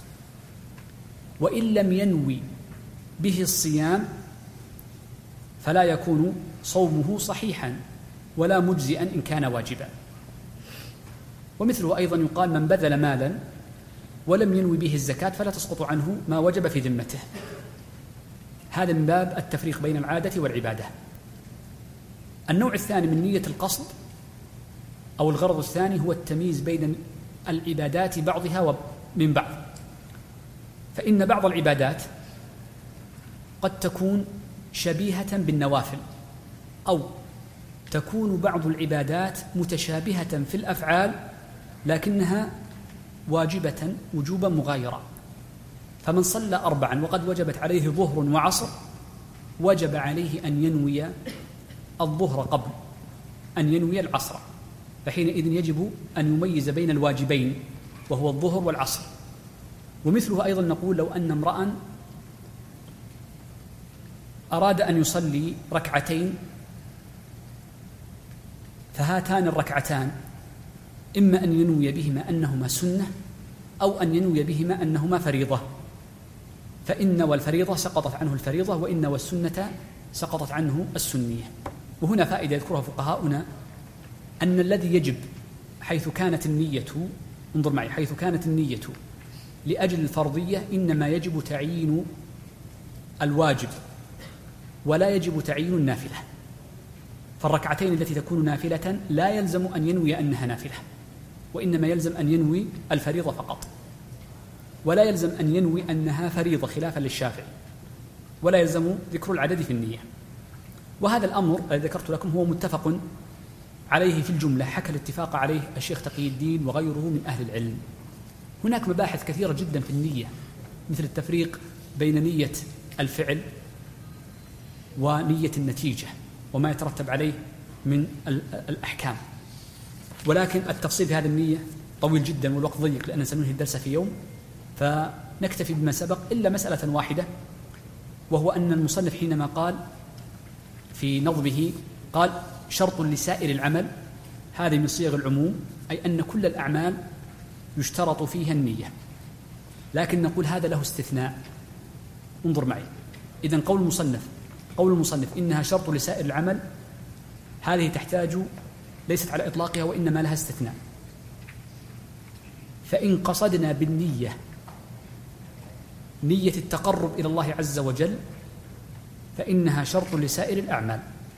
وإن لم ينوي به الصيام فلا يكون صومه صحيحا ولا مجزئا إن كان واجبا. ومثله أيضا يقال من بذل مالا ولم ينوي به الزكاة فلا تسقط عنه ما وجب في ذمته. هذا من باب التفريق بين العادة والعبادة. النوع الثاني من نية القصد أو الغرض الثاني هو التمييز بين العبادات بعضها من بعض، فإن بعض العبادات قد تكون شبيهة بالنوافل، أو تكون بعض العبادات متشابهة في الأفعال لكنها واجبة وجوبا مغايرا. فمن صلى أربعا وقد وجبت عليه ظهر وعصر وجب عليه أن ينوي الظهر قبل أن ينوي العصر، فحينئذ يجب أن يميز بين الواجبين وهو الظهر والعصر. ومثله أيضا نقول لو أن امرأ أراد أن يصلي ركعتين فهاتان الركعتان إما أن ينوي بهما أنهما سنة أو أن ينوي بهما أنهما فريضة، فإن والفريضة سقطت عنه الفريضة، وإن والسنة سقطت عنه السنية. وهنا فائدة يذكرها فقهاؤنا، أن الذي يجب حيث كانت النية، انظر معي، حيث كانت النية لأجل الفرضية إنما يجب تعيين الواجب ولا يجب تعيين النافلة. فالركعتين التي تكون نافلة لا يلزم أن ينوي أنها نافلة، وإنما يلزم أن ينوي الفريضة فقط، ولا يلزم أن ينوي أنها فريضة خلافا للشافعي، ولا يلزم ذكر العدد في النية. وهذا الأمر الذي ذكرت لكم هو متفق عليه في الجملة، حكى الاتفاق عليه الشيخ تقي الدين وغيره من أهل العلم. هناك مباحث كثيرة جدا في النية، مثل التفريق بين نية الفعل ونية النتيجة وما يترتب عليه من الأحكام، ولكن التفصيل في هذه النية طويل جدا والوقت ضيق لأننا سننهي الدرس في يوم، فنكتفي بما سبق إلا مسألة واحدة، وهو أن المصنف حينما قال في نظمه قال شرط لسائر العمل، هذه من صيغ العموم، أي أن كل الأعمال يشترط فيها النية، لكن نقول هذا له استثناء. انظر معي، إذن قول المصنف قول المصنف إنها شرط لسائر العمل، هذه تحتاج ليست على إطلاقها وإنما لها استثناء. فإن قصدنا بالنية نية التقرب إلى الله عز وجل فإنها شرط لسائر الأعمال،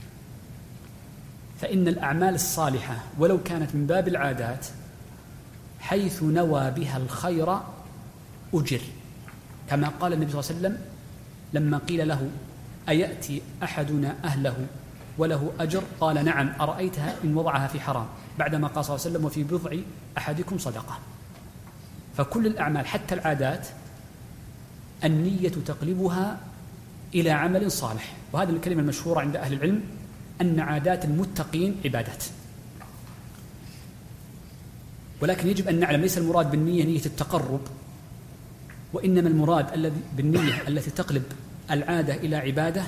فإن الأعمال الصالحة ولو كانت من باب العادات حيث نوى بها الخير أجر، كما قال النبي صلى الله عليه وسلم لما قيل له أيأتي أحدنا أهله وله أجر؟ قال نعم، أرأيتها إن وضعها في حرام، بعدما قال صلى الله عليه وسلم وفي بضع أحدكم صدقة. فكل الأعمال حتى العادات النية تقلبها إلى عمل صالح، وهذه الكلمة المشهورة عند أهل العلم أن عادات المتقين عبادات. ولكن يجب أن نعلم ليس المراد بالنية نية التقرب، وإنما المراد الذي بالنية التي تقلب العادة إلى عبادة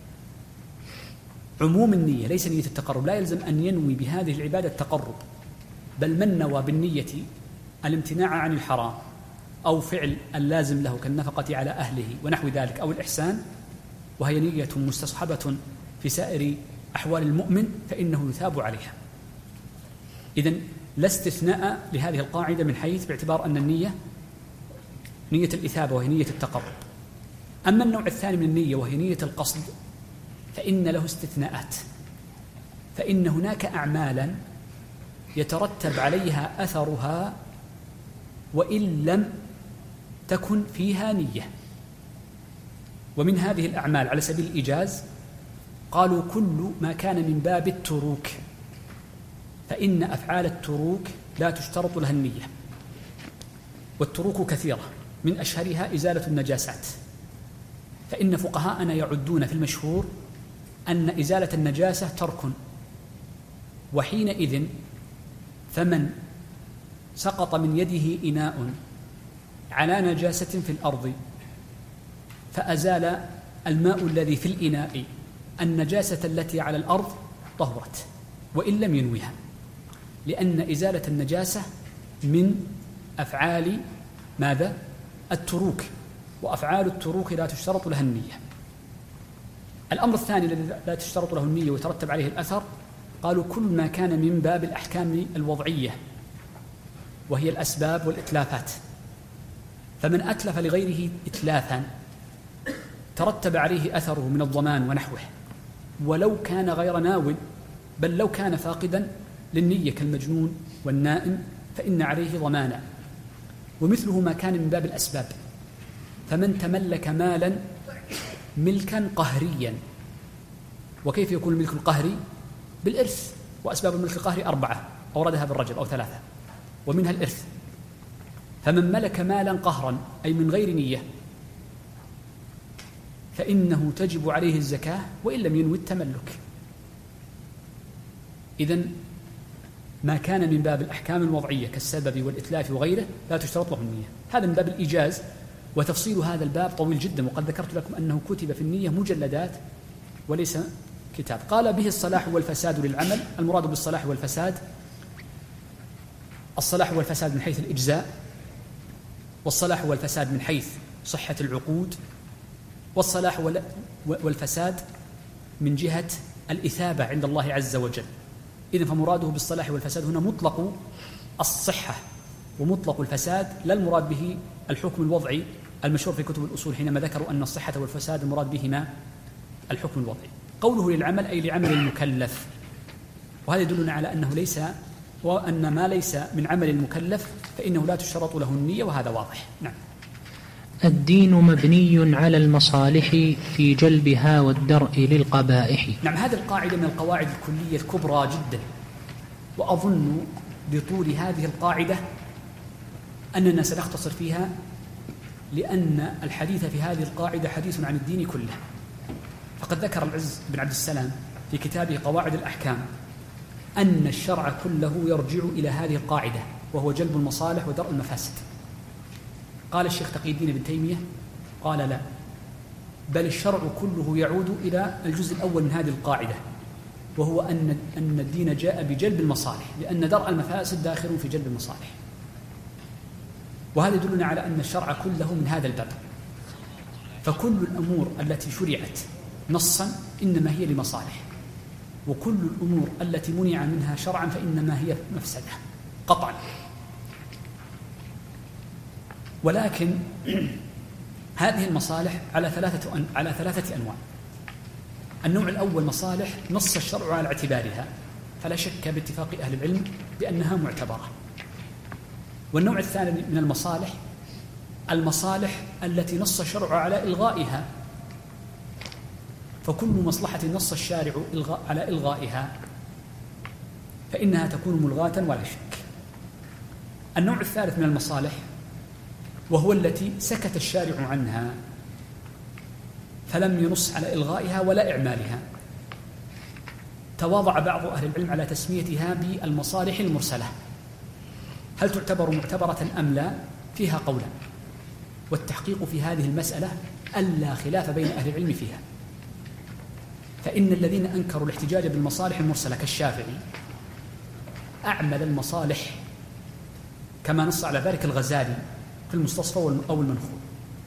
عموم النية، ليس نية التقرب. لا يلزم أن ينوي بهذه العبادة التقرب، بل من نوى بالنية الامتناع عن الحرام أو فعل اللازم له كالنفقة على أهله ونحو ذلك أو الإحسان، وهي نية مستصحبة في سائر أحوال المؤمن، فإنه يثاب عليها. إذن لا استثناء لهذه القاعدة من حيث باعتبار أن النية نية الإثابة وهي نية التقرب. أما النوع الثاني من النية وهي نية القصد فإن له استثناءات، فإن هناك أعمالا يترتب عليها أثرها وإن لم تكن فيها نية. ومن هذه الأعمال على سبيل الإيجاز قالوا كل ما كان من باب التروك، فإن أفعال التروك لا تشترط لها النية، والتروك كثيرة، من أشهرها إزالة النجاسات، فإن فقهاءنا يعدون في المشهور أن إزالة النجاسة ترك، وحينئذ فمن سقط من يده إناء على نجاسة في الأرض فأزال الماء الذي في الإناء النجاسة التي على الأرض طهرت وإن لم ينويها، لأن إزالة النجاسة من أفعال ماذا؟ التروك، وأفعال التروك لا تشترط لها النية. الأمر الثاني الذي لا تشترط له النية ويترتب عليه الأثر قالوا كل ما كان من باب الأحكام الوضعية وهي الأسباب والإتلافات، فمن أتلف لغيره إتلافا ترتب عليه أثره من الضمان ونحوه، ولو كان غير ناو، بل لو كان فاقدا للنية كالمجنون والنائم فإن عليه ضمانا. ومثله ما كان من باب الأسباب، فمن تملك مالا ملكا قهريا. وكيف يكون الملك القهري؟ بالإرث، وأسباب الملك القهري أربعة أوردها بالرجل أو ثلاثة، ومنها الإرث. فمن ملك مالا قهرا أي من غير نية فإنه تجب عليه الزكاة وإن لم ينوي التملك. إذن ما كان من باب الأحكام الوضعية كالسبب والإتلاف وغيره لا تشترط له النية. هذا من باب الإيجاز، وتفصيل هذا الباب طويل جدا، وقد ذكرت لكم أنه كتب في النية مجلدات وليس كتاب. قال به الصلاح والفساد للعمل. المراد بالصلاح والفساد الصلاح والفساد من حيث الإجزاء، والصلاح والفساد من حيث صحة العقود، والصلاح والفساد من جهة الإثابة عند الله عز وجل. إذن فمراده بالصلاح والفساد هنا مطلق الصحة ومطلق الفساد، لا المراد به الحكم الوضعي المشهور في كتب الأصول حينما ذكروا أن الصحة والفساد المراد بهما الحكم الوضعي. قوله للعمل أي لعمل المكلف، وهذا يدلنا على أنه ليس وأن ما ليس من عمل المكلف فإنه لا تشترط له النية، وهذا واضح. نعم. الدين مبني على المصالح في جلبها والدرء للقبائح. نعم، هذه القاعدة من القواعد الكلية الكبرى جدا، وأظن بطول هذه القاعدة أننا سنختصر فيها، لأن الحديث في هذه القاعدة حديث عن الدين كله. فقد ذكر العز بن عبد السلام في كتابه قواعد الأحكام أن الشرع كله يرجع إلى هذه القاعدة، وهو جلب المصالح ودرء المفاسد. قال الشيخ تقي الدين ابن تيمية قال لا، بل الشرع كله يعود إلى الجزء الأول من هذه القاعدة، وهو أن أن الدين جاء بجلب المصالح، لأن درء المفاسد داخل في جلب المصالح. وهذا يدلنا على أن الشرع كله من هذا الباب. فكل الأمور التي شرعت نصا إنما هي لمصالح، وكل الأمور التي منع منها شرعا فإنما هي مفسدة قطعا. ولكن هذه المصالح على ثلاثة أن... على ثلاثة أنواع. النوع الأول مصالح نص الشرع على اعتبارها، فلا شك باتفاق أهل العلم بأنها معتبرة. والنوع الثاني من المصالح المصالح التي نص الشرع على إلغائها، فكل مصلحة نص الشارع على إلغائها فإنها تكون ملغاة ولا شك. النوع الثالث من المصالح وهو التي سكت الشارع عنها فلم ينص على إلغائها ولا إعمالها، تواضع بعض أهل العلم على تسميتها بالمصالح المرسلة. هل تعتبر معتبرة أم لا؟ فيها قولا، والتحقيق في هذه المسألة ألا خلاف بين أهل العلم فيها. فإن الذين أنكروا الاحتجاج بالمصالح المرسلة كالشافعي أعمل المصالح كما نص على ذلك الغزالي في المستصفى أو المنخول.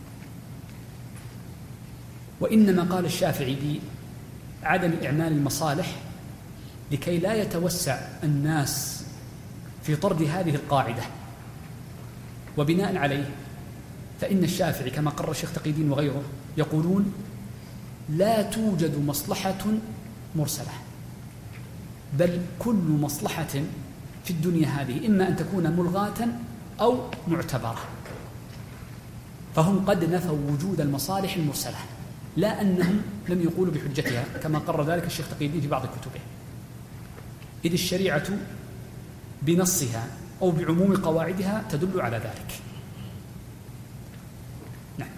وإنما قال الشافعي بعدم إعمال المصالح لكي لا يتوسع الناس في طرد هذه القاعدة. وبناء عليه فإن الشافعي كما قرر الشيخ تقي الدين وغيره يقولون لا توجد مصلحة مرسلة، بل كل مصلحة في الدنيا هذه إما أن تكون ملغاة أو معتبرة. فهم قد نفوا وجود المصالح المرسلة، لا أنهم لم يقولوا بحجتها كما قرر ذلك الشيخ تقي الدين في بعض كتبه، إذ الشريعة بنصها أو بعموم قواعدها تدل على ذلك. نعم.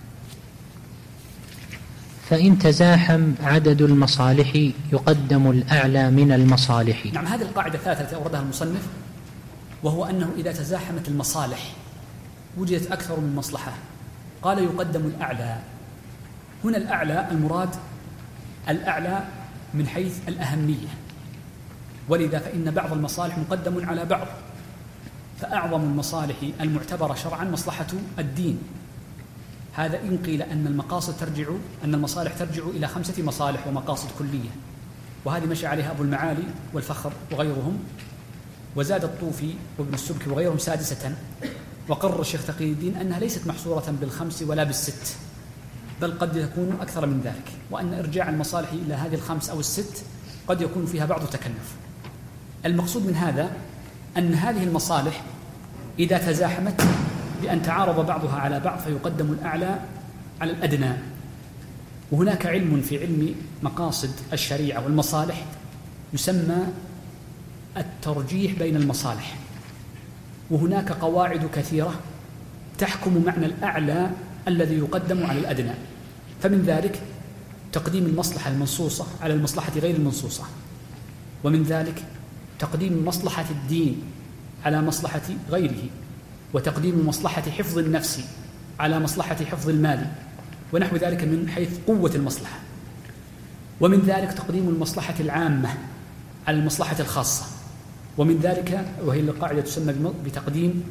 فإن تزاحم عدد المصالح يقدم الأعلى من المصالح. نعم، هذه القاعدة الثالثة التي أوردها المصنف، وهو أنه إذا تزاحمت المصالح وجدت أكثر من مصلحة قال يقدم الأعلى. هنا الأعلى المراد الأعلى من حيث الأهمية، ولذا فإن بعض المصالح مقدم على بعض. فأعظم المصالح المعتبرة شرعا مصلحة الدين. هذا إن قيل أن المقاصد ترجع أن المصالح ترجع إلى خمسة مصالح ومقاصد كلية، وهذه مشى عليها أبو المعالي والفخر وغيرهم، وزاد الطوفي وابن السبكي وغيرهم سادسة. وقرر الشيخ تقي الدين أنها ليست محصورة بالخمس ولا بالست، بل قد يكون أكثر من ذلك، وأن إرجاع المصالح إلى هذه الخمس أو الست قد يكون فيها بعض تكلف. المقصود من هذا أن هذه المصالح إذا تزاحمت بأن تعارض بعضها على بعض فيقدم الأعلى على الأدنى. وهناك علم في علم مقاصد الشريعة والمصالح يسمى الترجيح بين المصالح، وهناك قواعد كثيرة تحكم معنى الأعلى الذي يقدم على الأدنى. فمن ذلك تقديم المصلحة المنصوصة على المصلحة غير المنصوصة، ومن ذلك تقديم مصلحة الدين على مصلحة غيره، وتقديم مصلحة حفظ النفس على مصلحة حفظ المال، ونحو ذلك من حيث قوة المصلحة. ومن ذلك تقديم المصلحة العامة على المصلحة الخاصة، ومن ذلك وهي القاعدة تسمى بتقديم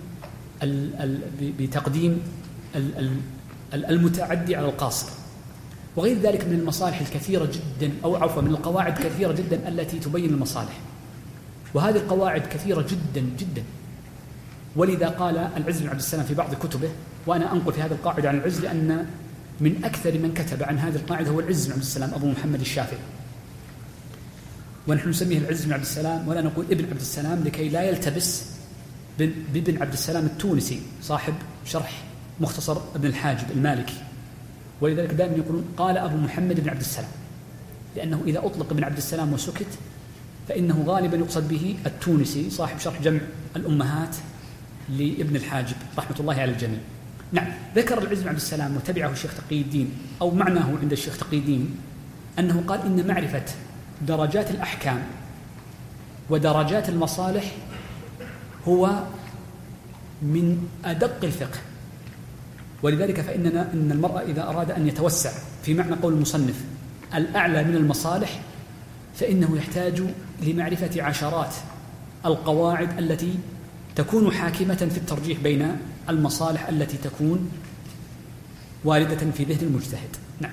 بتقديم المتعدي على القاصر، وغير ذلك من المصالح الكثيرة جدا أو عفوا من القواعد كثيرة جدا التي تبين المصالح، وهذه القواعد كثيرة جدا جدا. ولذا قال العز بن عبد السلام في بعض كتبه، وأنا أنقل في هذه القاعدة عن العز لأن من أكثر من كتب عن هذه القاعدة هو العز بن عبد السلام أبو محمد الشافعي، ونحن نسميه العز بن عبد السلام ولا نقول ابن عبد السلام لكي لا يلتبس بابن عبد السلام التونسي صاحب شرح مختصر ابن الحاجب المالكي، ولذلك دائما يقولون قال أبو محمد بن عبد السلام، لأنه إذا أطلق ابن عبد السلام وسكت فإنه غالبا يقصد به التونسي صاحب شرح جمع الأمهات لابن الحاجب رحمة الله على الجميع. نعم، ذكر العز بن عبد السلام وتبعه الشيخ تقي الدين أو معناه عند الشيخ تقي الدين أنه قال إن معرفة درجات الأحكام ودرجات المصالح هو من أدق الفقه، ولذلك فإننا إن المرء إذا أراد أن يتوسع في معنى قول المصنف الأعلى من المصالح فإنه يحتاج لمعرفة عشرات القواعد التي تكون حاكمة في الترجيح بين المصالح التي تكون واردة في ذهن المجتهد. نعم.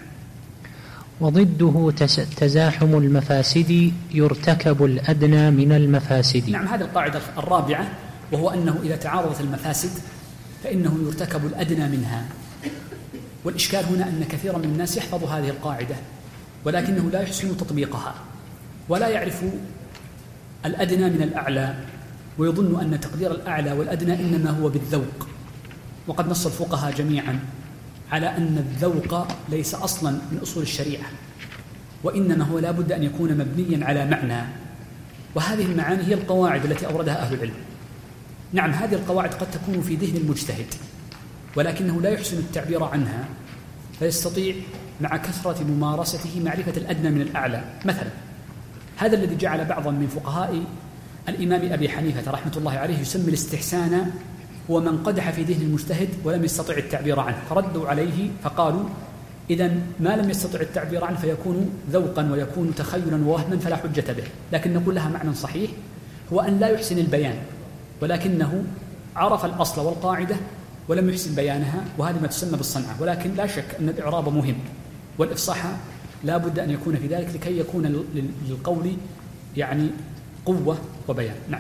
وضده تزاحم المفاسد يرتكب الأدنى من المفاسد. نعم، هذه القاعدة الرابعة، وهو أنه إذا تعارضت المفاسد فإنه يرتكب الأدنى منها. والإشكال هنا أن كثيرا من الناس يحفظ هذه القاعدة ولكنه لا يحسن تطبيقها ولا يعرف الأدنى من الأعلى، ويظن أن تقدير الأعلى والأدنى إنما هو بالذوق، وقد نص الفقهاء جميعا على أن الذوق ليس أصلا من أصول الشريعة، وإنما هو لا بد أن يكون مبنيا على معنى، وهذه المعاني هي القواعد التي أوردها أهل العلم. نعم، هذه القواعد قد تكون في ذهن المجتهد ولكنه لا يحسن التعبير عنها، فيستطيع مع كثرة ممارسته معرفة الأدنى من الأعلى. مثلا هذا الذي جعل بعضا من فقهاء الإمام أبي حنيفة رحمة الله عليه يسمي الاستحسان هو من قدح في ذهن المجتهد ولم يستطع التعبير عنه، فردوا عليه فقالوا إذن ما لم يستطع التعبير عنه فيكون ذوقا ويكون تخيلا ووهما فلا حجة به. لكن نقول لها معنى صحيح هو أن لا يحسن البيان ولكنه عرف الأصل والقاعدة ولم يحسن بيانها، وهذه ما تسمى بالصنعة. ولكن لا شك أن الإعراب مهم والإفصاح لا بد أن يكون في ذلك لكي يكون للقول يعني قوة وبيان. نعم.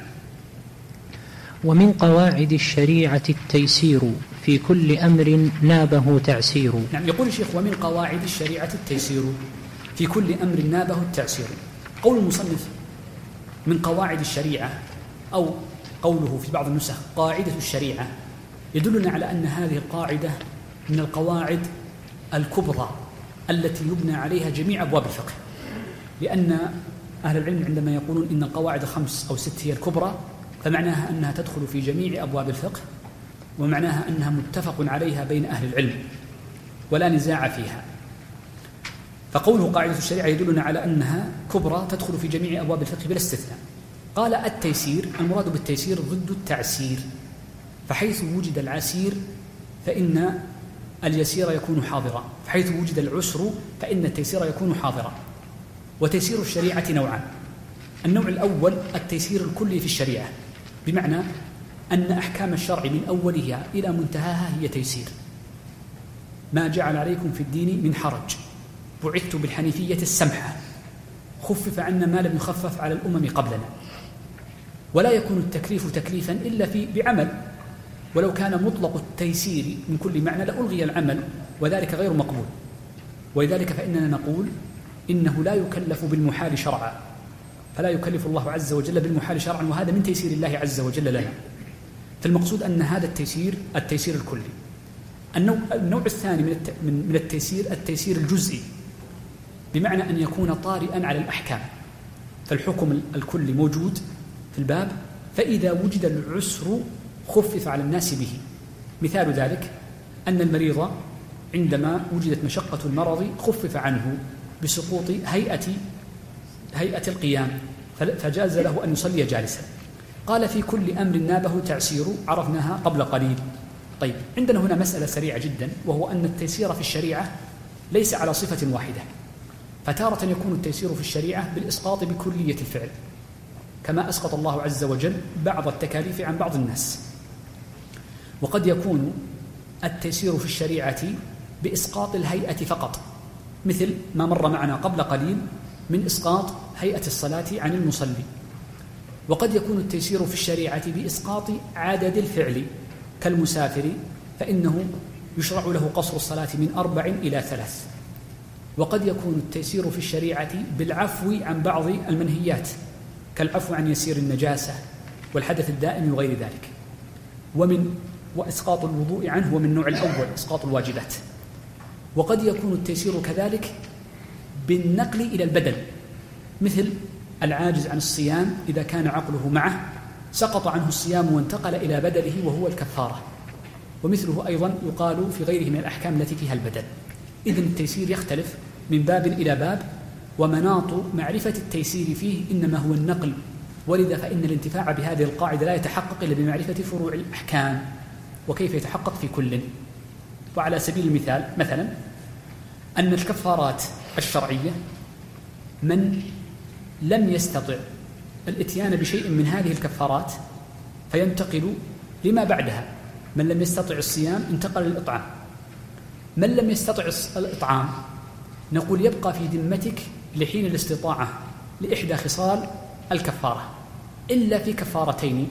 ومن قواعد الشريعة التيسير في كل أمر نابه تعسير. نعم، يقول الشيخ ومن قواعد الشريعة التيسير في كل أمر نابه التعسير. قول المصنف من قواعد الشريعة أو قوله في بعض النسخ قاعدة الشريعة يدلنا على أن هذه القاعدة من القواعد الكبرى التي يبنى عليها جميع أبواب الفقه، لأن أهل العلم عندما يقولون إن القواعد الخمس أو ست هي الكبرى فمعناها أنها تدخل في جميع أبواب الفقه، ومعناها أنها متفق عليها بين أهل العلم ولا نزاع فيها. فقوله قاعدة الشريعة يدلنا على أنها كبرى تدخل في جميع أبواب الفقه بلا استثناء. قال التيسير المراد بالتيسير ضد التعسير، فحيث وجد العسير فإن اليسير يكون حاضرا، فحيث وجد العسر فإن التيسير يكون حاضرا. وتيسير الشريعة نوعان: النوع الأول التيسير الكلي في الشريعة، بمعنى أن أحكام الشرع من أولها إلى منتهاها هي تيسير، ما جعل عليكم في الدين من حرج، بعثت بالحنيفية السمحة، خفف عنا ما لم يخفف على الأمم قبلنا. ولا يكون التكليف تكليفا إلا في بعمل، ولو كان مطلق التيسير من كل معنى لألغي العمل، وذلك غير مقبول. ولذلك فإننا نقول إنه لا يكلف بالمحال شرعا، فلا يكلف الله عز وجل بالمحال شرعا، وهذا من تيسير الله عز وجل لنا. فالمقصود أن هذا التيسير التيسير الكلي. النوع, النوع الثاني من من التيسير التيسير الجزئي، بمعنى أن يكون طارئا على الأحكام، فالحكم الكلي موجود في الباب، فإذا وجد العسر خفف على الناس به. مثال ذلك أن المريض عندما وجدت مشقة المرض خفف عنه بسقوط هيئة هيئة القيام، فجاز له أن يصلي جالسا. قال في كل أمر نابه تعسير، عرفناها قبل قليل. طيب، عندنا هنا مسألة سريعة جدا، وهو أن التيسير في الشريعة ليس على صفة واحدة، فتارة يكون التيسير في الشريعة بالإسقاط بكلية الفعل، كما أسقط الله عز وجل بعض التكاليف عن بعض الناس. وقد يكون التيسير في الشريعة بإسقاط الهيئة فقط، مثل ما مر معنا قبل قليل من إسقاط هيئة الصلاة عن المصلي. وقد يكون التيسير في الشريعة بإسقاط عدد الفعل، كالمسافر فإنه يشرع له قصر الصلاة من أربع إلى ثلاث. وقد يكون التيسير في الشريعة بالعفو عن بعض المنهيات، كالعفو عن يسير النجاسة والحدث الدائم وغير ذلك. ومن وإسقاط الوضوء عنه هو من النوع الأول، إسقاط الواجبات. وقد يكون التيسير كذلك بالنقل إلى البدن، مثل العاجز عن الصيام إذا كان عقله معه سقط عنه الصيام وانتقل إلى بدله وهو الكفارة. ومثله أيضا يقال في غيره من الأحكام التي فيها البدن. إذن التيسير يختلف من باب إلى باب، ومناط معرفة التيسير فيه إنما هو النقل. ولذا فإن الانتفاع بهذه القاعدة لا يتحقق إلا بمعرفة فروع الأحكام وكيف يتحقق في كل. وعلى سبيل المثال مثلا أن الكفارات الشرعية من لم يستطع الاتيان بشيء من هذه الكفارات فينتقل لما بعدها. من لم يستطع الصيام انتقل للإطعام. من لم يستطع الإطعام نقول يبقى في ذمتك لحين الاستطاعة لإحدى خصال الكفارة، إلا في كفارتين،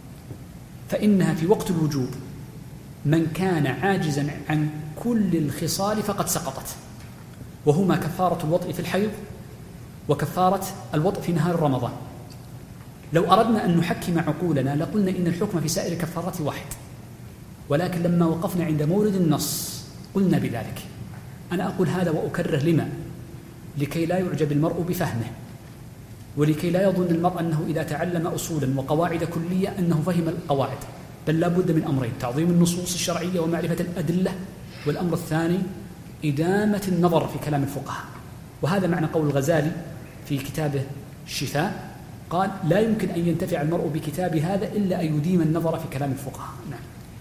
فإنها في وقت الوجوب من كان عاجزا عن كل الخصال فقد سقطت، وهما كفارة الوطء في الحيض وكفارة الوطء في نهار رمضان. لو أردنا أن نحكم عقولنا لقلنا إن الحكم في سائر الكفارات واحد، ولكن لما وقفنا عند مورد النص قلنا بذلك. أنا أقول هذا وأكرر لما؟ لكي لا يعجب المرء بفهمه، ولكي لا يظن المرء أنه إذا تعلم أصولا وقواعد كلية أنه فهم القواعد، بل لا بد من أمرين: تعظيم النصوص الشرعية ومعرفة الأدلة، والأمر الثاني إدامة النظر في كلام الفقهاء. وهذا معنى قول الغزالي في كتابه الشفاء، قال: لا يمكن أن ينتفع المرء بكتاب هذا إلا أن يديم النظر في كلام الفقهاء. نعم.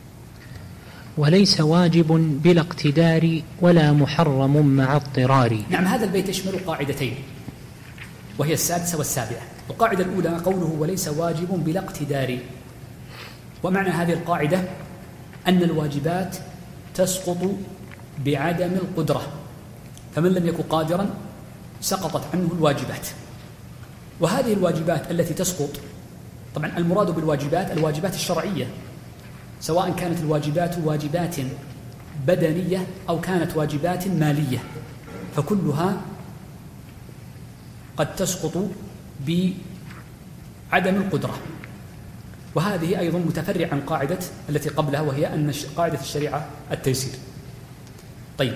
وليس واجب بلا اقتدار ولا محرم مع اضطرار. نعم، هذا البيت يشمل قاعدتين وهي السادسة والسابعة. القاعدة الأولى قوله وليس واجب بلا اقتدار، ومعنى هذه القاعدة أن الواجبات تسقط بعدم القدرة، فمن لم يكن قادرا سقطت عنه الواجبات. وهذه الواجبات التي تسقط، طبعا المراد بالواجبات الواجبات الشرعية، سواء كانت الواجبات واجبات بدنية أو كانت واجبات مالية، فكلها قد تسقط بعدم القدرة. وهذه أيضا متفرع عن قاعدة التي قبلها، وهي أن قاعدة الشريعة التيسير. طيب،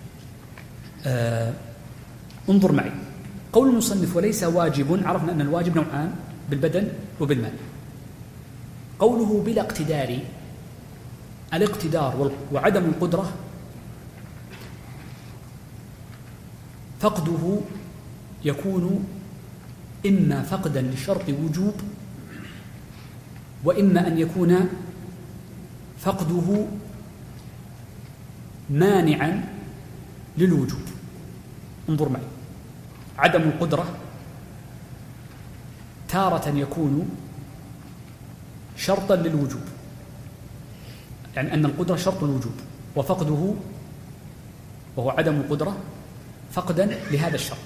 آه انظر معي قول المصنف وليس واجب. عرفنا أن الواجب نوعان: بالبدن وبالمال. قوله بلا اقتدار، الاقتدار وعدم القدرة فقده يكون إما فقدا لشرط وجوب، وإما أن يكون فقده مانعا للوجوب. انظر معي، عدم القدرة تارة يكون شرطا للوجوب، يعني أن القدرة شرط الوجوب، وفقده وهو عدم القدرة فقدا لهذا الشرط.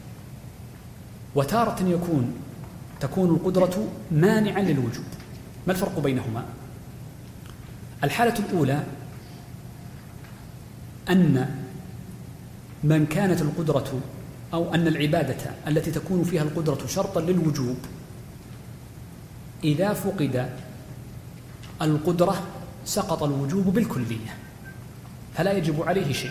وتارة يكون تكون القدرة مانعا للوجوب. ما الفرق بينهما؟ الحالة الأولى أن من كانت القدرة أو أن العبادة التي تكون فيها القدرة شرطا للوجوب إذا فقد القدرة سقط الوجوب بالكلية، فلا يجب عليه شيء.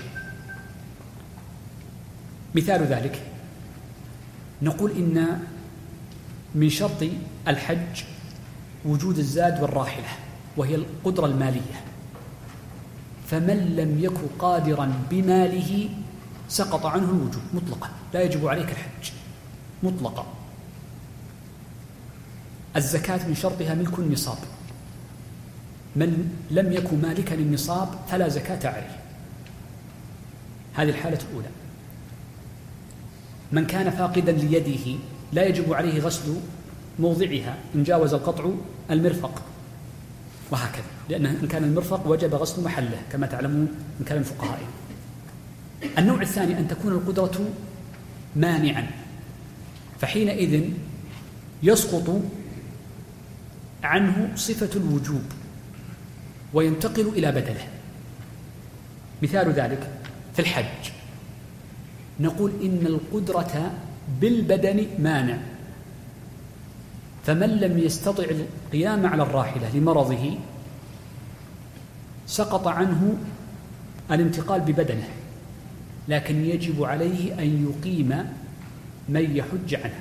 مثال ذلك نقول إن من شرط الحج وجود الزاد والراحلة، وهي القدرة المالية، فمن لم يكن قادرا بماله سقط عنه الوجوب مطلقا، لا يجب عليك الحج مطلقا. الزكاة من شرطها ملك النصاب، من لم يكن مالكا للنصاب فلا زكاة عليه. هذه الحالة الأولى. من كان فاقدا ليده لا يجب عليه غسل موضعها إن جاوز القطع المرفق، وهكذا، لأن إن كان المرفق وجب غسل محله كما تعلمون من كلام الفقهاء. النوع الثاني أن تكون القدرة مانعا، فحينئذ يسقط عنه صفة الوجوب وينتقل إلى بدله. مثال ذلك في الحج نقول إن القدرة بالبدن مانع، فمن لم يستطع القيام على الراحلة لمرضه سقط عنه الانتقال ببدنه، لكن يجب عليه أن يقيم من يحج عنه،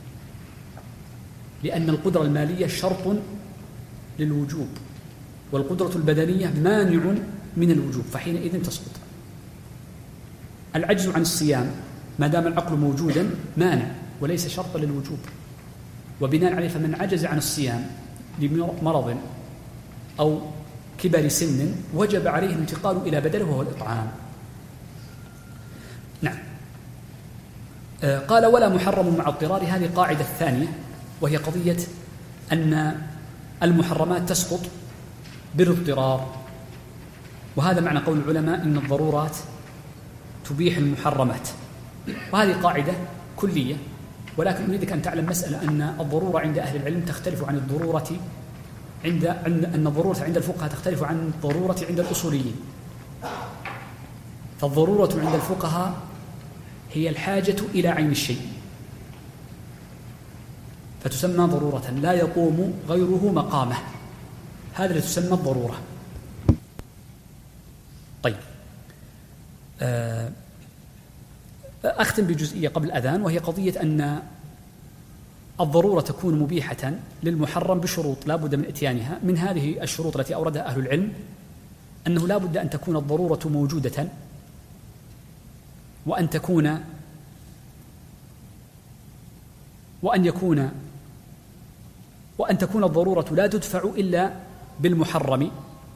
لأن القدرة المالية شرط للوجوب والقدرة البدنية مانع من الوجوب، فحينئذ تسقط. العجز عن الصيام ما دام العقل موجودا مانع وليس شرطا للوجوب، وبناء عليه فمن عجز عن الصيام لمرض أو كبر سن وجب عليه الانتقال إلى بدله وهو الإطعام. نعم. آه قال ولا محرم مع اضطرار. هذه قاعدة الثانية، وهي قضية أن المحرمات تسقط بالاضطرار، وهذا معنى قول العلماء إن الضرورات تبيح المحرمات، وهذه قاعدة كلية، ولكن أريدك أن تعلم مسألة أن الضرورة عند أهل العلم تختلف عن الضرورة عند أن الضرورة عند الفقهاء تختلف عن الضرورة عند الأصوليين. فالضرورة عند الفقهاء هي الحاجة إلى عين الشيء، فتسمى ضرورة لا يقوم غيره مقامه، هذا اللي تسمى الضرورة. طيب، أختم بجزئية قبل الأذان، وهي قضية أن الضرورة تكون مبيحة للمحرم بشروط لا بد من إتيانها. من هذه الشروط التي أوردها أهل العلم أنه لا بد أن تكون الضرورة موجودة، وأن تكون وأن يكون وأن تكون الضرورة لا تدفع إلا بالمحرم،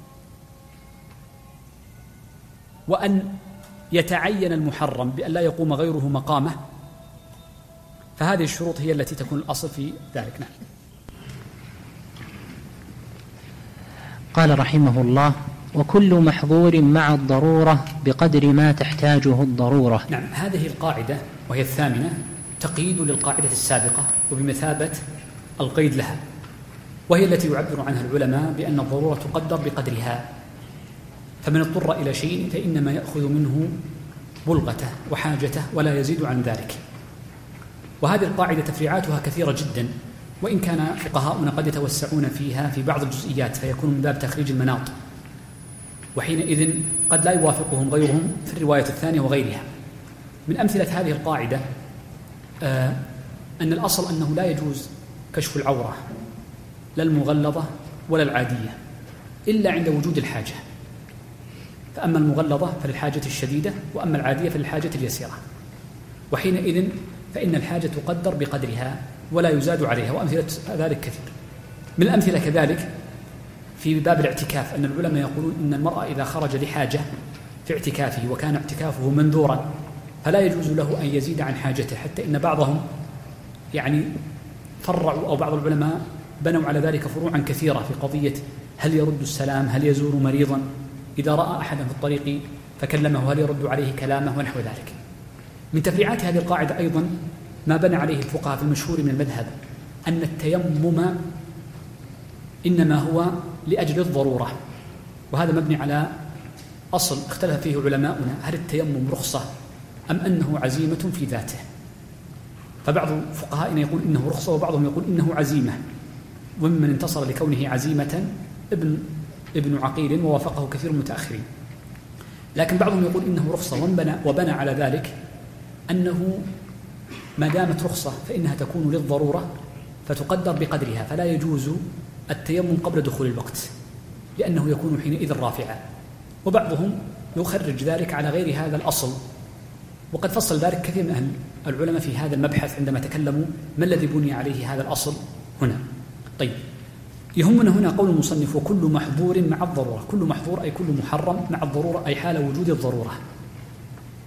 وأن يتعين المحرم بأن لا يقوم غيره مقامه. فهذه الشروط هي التي تكون الأصل في ذلك. نعم. قال رحمه الله: وكل محظور مع الضرورة بقدر ما تحتاجه الضرورة. نعم، هذه القاعدة وهي الثامنة تقييد للقاعدة السابقة وبمثابة القيد لها، وهي التي يعبر عنها العلماء بأن الضرورة تقدر بقدرها، فمن اضطر إلى شيء فإنما يأخذ منه بلغته وحاجته ولا يزيد عن ذلك. وهذه القاعدة تفريعاتها كثيرة جدا، وإن كان فقهاؤنا قد يتوسعون فيها في بعض الجزئيات فيكون من باب تخريج المناط، وحينئذ قد لا يوافقهم غيرهم في الرواية الثانية وغيرها. من أمثلة هذه القاعدة آه أن الأصل أنه لا يجوز كشف العورة لا المغلظة ولا العادية إلا عند وجود الحاجة، فأما المغلظة فللحاجة الشديدة، وأما العادية فللحاجة اليسيرة، وحينئذ فإن الحاجة تقدر بقدرها ولا يزاد عليها، وأمثلة ذلك كثير. من الأمثلة كذلك في باب الاعتكاف أن العلماء يقولون إن المرأة إذا خرج لحاجة في اعتكافه وكان اعتكافه منذورا فلا يجوز له أن يزيد عن حاجته، حتى إن بعضهم يعني فرعوا أو بعض العلماء بنوا على ذلك فروعا كثيرة في قضية هل يرد السلام، هل يزور مريضا إذا رأى أحدا في الطريق فكلمه هل يرد عليه كلامه ونحو ذلك. من تفريعات هذه القاعدة أيضا ما بنى عليه الفقهاء في المشهور من المذهب أن التيمم إنما هو لأجل الضرورة، وهذا مبني على أصل اختلف فيه علماؤنا هل التيمم رخصة أم أنه عزيمة في ذاته. فبعض فقهائنا يقول إنه رخصة وبعضهم يقول إنه عزيمة، وممن انتصر لكونه عزيمة ابن ابن عقيل ووافقه كثير من المتأخرين. لكن بعضهم يقول إنه رخصة وبنى, وبنى على ذلك أنه ما دامت رخصة فإنها تكون للضرورة فتقدر بقدرها، فلا يجوز التيمم قبل دخول الوقت لأنه يكون حينئذ رافعا. وبعضهم يخرج ذلك على غير هذا الأصل، وقد فصل ذلك كثير من أهل العلماء في هذا المبحث عندما تكلموا ما الذي بني عليه هذا الأصل هنا. طيب، يهمنا هنا قول المصنف وكل محظور مع الضرورة. كل محظور أي كل محرم مع الضرورة أي حال وجود الضرورة.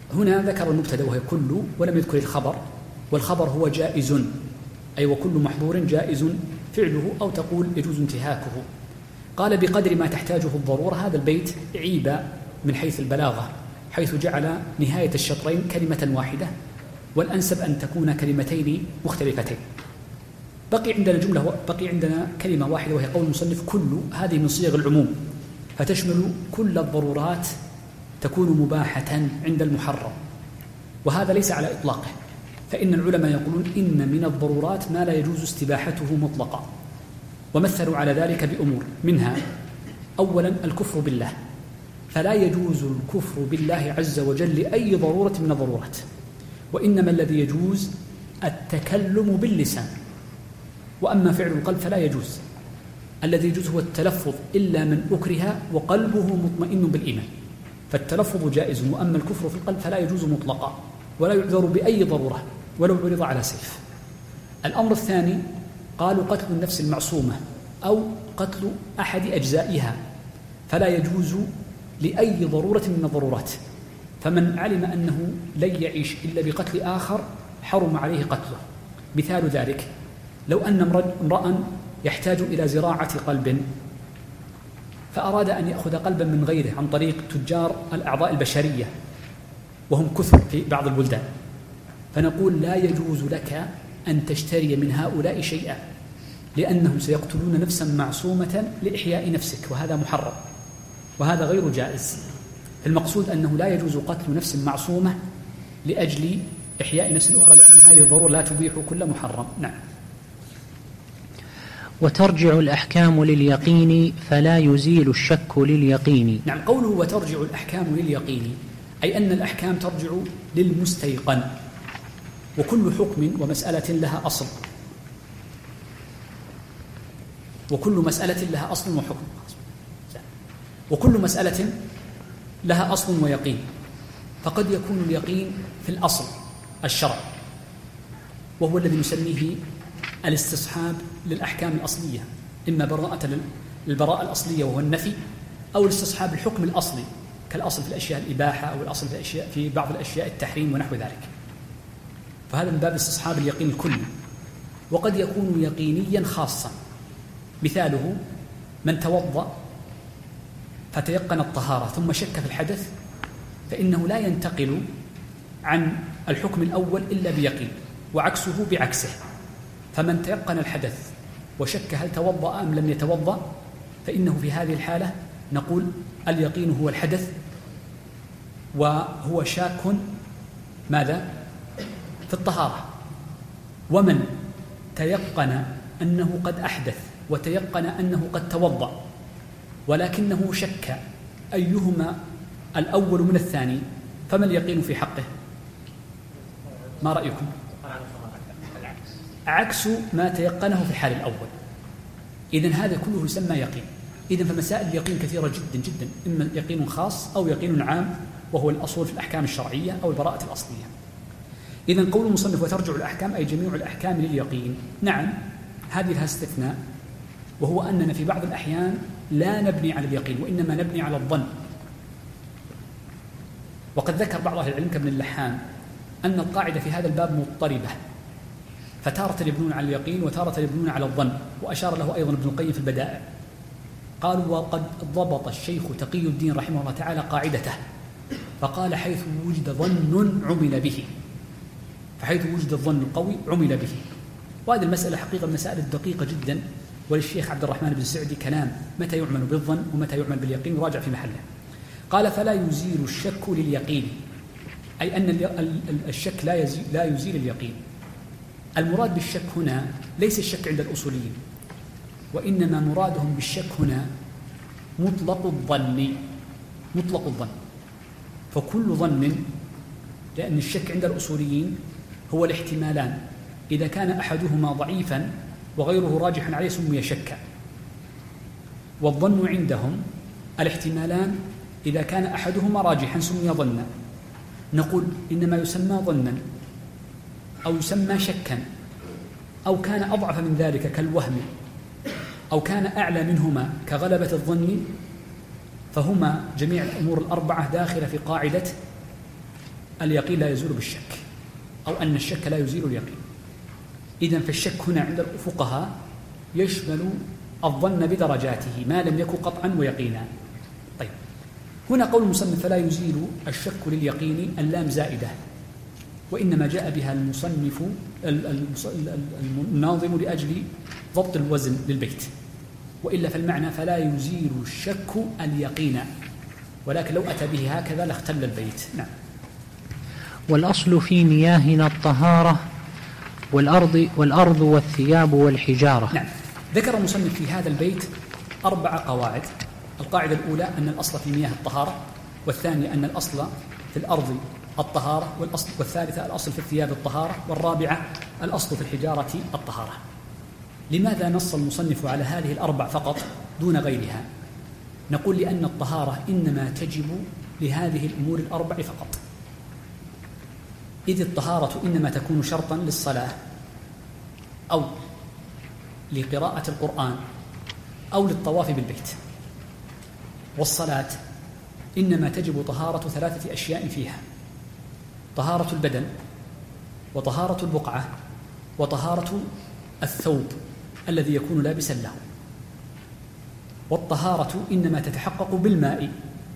هنا ذكر المبتدأ وهي كل ولم يذكر الخبر، والخبر هو جائز، أي وكل محظور جائز فعله، أو تقول يجوز انتهاكه. قال بقدر ما تحتاجه الضرورة. هذا البيت عيب من حيث البلاغة، حيث جعل نهاية الشطرين كلمة واحدة، والأنسب أن تكون كلمتين مختلفتين. بقي عندنا جملة بقي عندنا كلمة واحدة وهي قول المصنف كل. هذه من صيغ العموم فتشمل كل الضرورات تكون مباحة عند المحرم، وهذا ليس على إطلاقه، فإن العلماء يقولون إن من الضرورات ما لا يجوز استباحته مطلقا، ومثلوا على ذلك بأمور منها: أولا الكفر بالله، فلا يجوز الكفر بالله عز وجل لأي ضرورة من الضرورات، وإنما الذي يجوز التكلم باللسان، وأما فعل القلب فلا يجوز. الذي يجوز هو التلفظ إلا من أكره وقلبه مطمئن بالإيمان، فالتلفظ جائز، وأما الكفر في القلب فلا يجوز مطلقا، ولا يعذر بأي ضرورة ولو عرض على سيف. الأمر الثاني قالوا قتل النفس المعصومة أو قتل أحد أجزائها، فلا يجوز لأي ضرورة من الضرورات، فمن علم أنه لن يعيش إلا بقتل آخر حرم عليه قتله. مثال ذلك: لو أن امرأ يحتاج إلى زراعة قلب، فأراد أن يأخذ قلبا من غيره عن طريق تجار الأعضاء البشرية، وهم كثر في بعض البلدان، فنقول لا يجوز لك أن تشتري من هؤلاء شيئا، لأنهم سيقتلون نفسا معصومة لإحياء نفسك، وهذا محرم، وهذا غير جائز. المقصود أنه لا يجوز قتل نفس معصومة لأجل إحياء نفس أخرى، لأن هذه الضرورة لا تبيح كل محرم. نعم. وترجع الأحكام لليقين فلا يزيل الشك لليقين. نعم، قوله وترجع الأحكام لليقين أي أن الأحكام ترجع للمستيقن، وكل حكم ومسألة لها أصل، وكل مسألة لها أصل وحكم، وكل مسألة لها أصل ويقين. فقد يكون اليقين في الأصل الشرع، وهو الذي نسميه الاستصحاب للأحكام الأصلية، إما براءة للبراءة الأصلية وهو النفي، أو الاستصحاب الحكم الأصلي كالأصل في الأشياء الإباحة، أو الأصل في الأشياء في بعض الأشياء التحريم ونحو ذلك. فهذا من باب استصحاب اليقين الكلي. وقد يكون يقينيا خاصا، مثاله من توضأ فتيقن الطهارة ثم شك في الحدث، فإنه لا ينتقل عن الحكم الأول إلا بيقين، وعكسه بعكسه. فمن تيقن الحدث وشك هل توضأ أم لم يتوضأ، فإنه في هذه الحالة نقول اليقين هو الحدث، وهو شاك ماذا؟ في الطهارة. ومن تيقن أنه قد أحدث وتيقن أنه قد توضأ، ولكنه شك أيهما الأول من الثاني، فما اليقين في حقه؟ ما رأيكم؟ عكس ما تيقنه في الحال الأول. إذن هذا كله يسمى يقين. إذن فمسائل اليقين كثيرة جدا جدا، إما يقين خاص أو يقين عام، وهو الأصول في الأحكام الشرعية أو البراءة الأصلية. إذن قول المصنف وترجع الأحكام أي جميع الأحكام لليقين. نعم، هذه لها استثناء، وهو أننا في بعض الأحيان لا نبني على اليقين، وإنما نبني على الظن. وقد ذكر بعض أهل العلم كابن اللحام أن القاعدة في هذا الباب مضطربة، فتارة يبنون على اليقين وتارة يبنون على الظن، وأشار له أيضا ابن القيم في البدائع. قالوا وقد ضبط الشيخ تقي الدين رحمه الله تعالى قاعدته، فقال حيث وجد ظن عمل به، فحيث وجد الظن القوي عمل به. وهذه المسألة حقيقة المسائل الدقيقة جدا، وللشيخ عبد الرحمن بن سعدي كلام متى يعمل بالظن ومتى يعمل باليقين، وراجع في محله. قال فلا يزيل الشك لليقين، أي أن الشك لا يزيل, لا يزيل اليقين. المراد بالشك هنا ليس الشك عند الأصوليين، وإنما مرادهم بالشك هنا مطلق الظن، مطلق الظن. فكل ظن، لأن الشك عند الأصوليين هو الاحتمالان، إذا كان أحدهما ضعيفا وغيره راجحا عليه سمي شكا. والظن عندهم الاحتمالان، إذا كان أحدهما راجحا سمي ظنا. نقول إنما يسمى ظنا أو يسمى شكا، أو كان أضعف من ذلك كالوهم، أو كان أعلى منهما كغلبة الظن، فهما جميع الأمور الأربعة داخلة في قاعدة اليقين لا يزول بالشك، أو أن الشك لا يزيل اليقين. إذن فالشك هنا عند الفقهاء يشمل الظن بدرجاته ما لم يكن قطعا ويقينا. طيب، هنا قول المصنف فلا يزيل الشك لليقين اللام زائدة، وإنما جاء بها المصنف الناظم لأجل ضبط الوزن للبيت، وإلا فالمعنى فلا يزيل الشك اليقين، ولكن لو أتى به هكذا لاختل البيت. نعم. والأصل في مياهنا الطهارة والأرض, والأرض والثياب والحجارة. نعم. ذكر المصنف في هذا البيت أربع قواعد. القاعدة الأولى أن الأصل في مياه الطهارة، والثانية أن الأصل في الأرض الطهارة، والأصل والثالثة الأصل في الثياب الطهارة، والرابعة الأصل في الحجارة الطهارة. لماذا نص المصنف على هذه الأربع فقط دون غيرها؟ نقول لأن الطهارة إنما تجب لهذه الأمور الأربع فقط، إذ الطهارة إنما تكون شرطا للصلاة أو لقراءة القرآن أو للطواف بالبيت، والصلاة إنما تجب طهارة ثلاثة أشياء فيها: طهارة البدن، وطهارة البقعة، وطهارة الثوب الذي يكون لابسا له. والطهارة إنما تتحقق بالماء،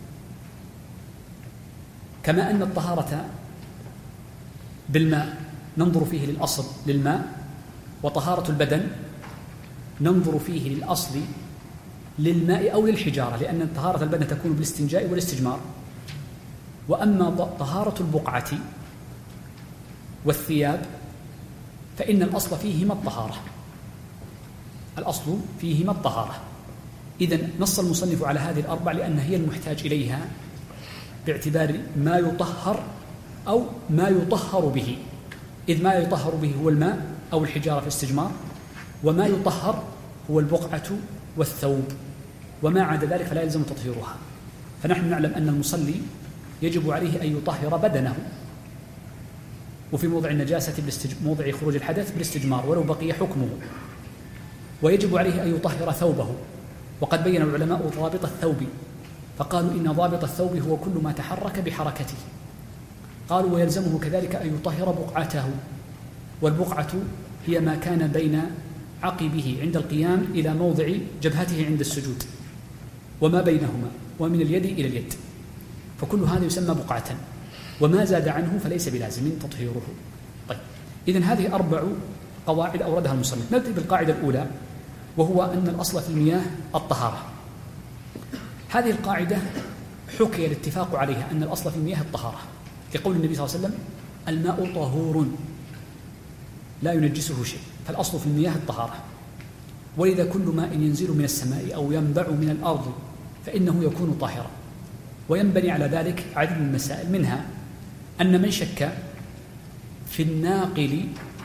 كما أن الطهارة بالماء ننظر فيه للأصل للماء، وطهارة البدن ننظر فيه للأصل للماء أو للحجارة، لأن طهارة البدن تكون بالاستنجاء والاستجمار. وأما طهارة البقعة والثياب فإن الأصل فيهما الطهارة، الأصل فيهما الطهارة. إذن نص المصنف على هذه الأربع لأن هي المحتاج إليها باعتبار ما يطهر أو ما يطهر به، إذ ما يطهر به هو الماء أو الحجارة في الاستجمار، وما يطهر هو البقعة والثوب، وما عدا ذلك فلا يلزم تطهيرها. فنحن نعلم أن المصلي يجب عليه أن يطهر بدنه، وفي موضع النجاسة موضع خروج الحدث بالاستجمار ولو بقي حكمه، ويجب عليه أن يطهر ثوبه. وقد بين العلماء ضابط الثوب، فقالوا إن ضابط الثوب هو كل ما تحرك بحركته. قالوا ويلزمه كذلك أن يطهر بقعته، والبقعة هي ما كان بين عقبه عند القيام إلى موضع جبهته عند السجود، وما بينهما، ومن اليد إلى اليد، فكل هذا يسمى بقعة، وما زاد عنه فليس بلازم تطهيره. طيب، إذن هذه أربع قواعد أوردها المصنف. نبدأ بالقاعدة الأولى، وهو أن الأصل في المياه الطهارة. هذه القاعدة حكي الاتفاق عليها أن الأصل في المياه الطهارة، لقول النبي صلى الله عليه وسلم: الماء طهور لا ينجسه شيء، فالأصل في المياه الطهارة. ولذا كل ماء ينزل من السماء أو ينبع من الأرض فإنه يكون طاهرا. وينبني على ذلك عدد من المسائل، منها أن من شك في الناقل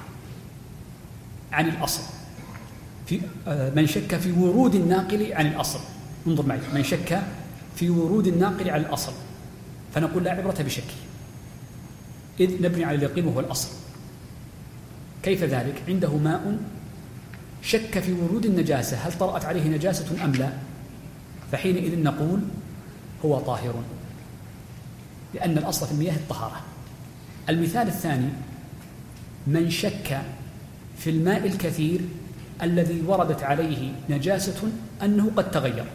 عن الأصل، في من شك في ورود الناقل عن الأصل، انظر معي، من شك في ورود الناقل عن الأصل فنقول لا عبرة بشكه، إذ نبني على اليقين وهو الأصل. كيف ذلك؟ عنده ماء شك في ورود النجاسة، هل طرأت عليه نجاسة أم لا؟ فحينئذ نقول هو طاهر، لأن الأصل في المياه الطهارة. المثال الثاني: من شك في الماء الكثير الذي وردت عليه نجاسة أنه قد تغير،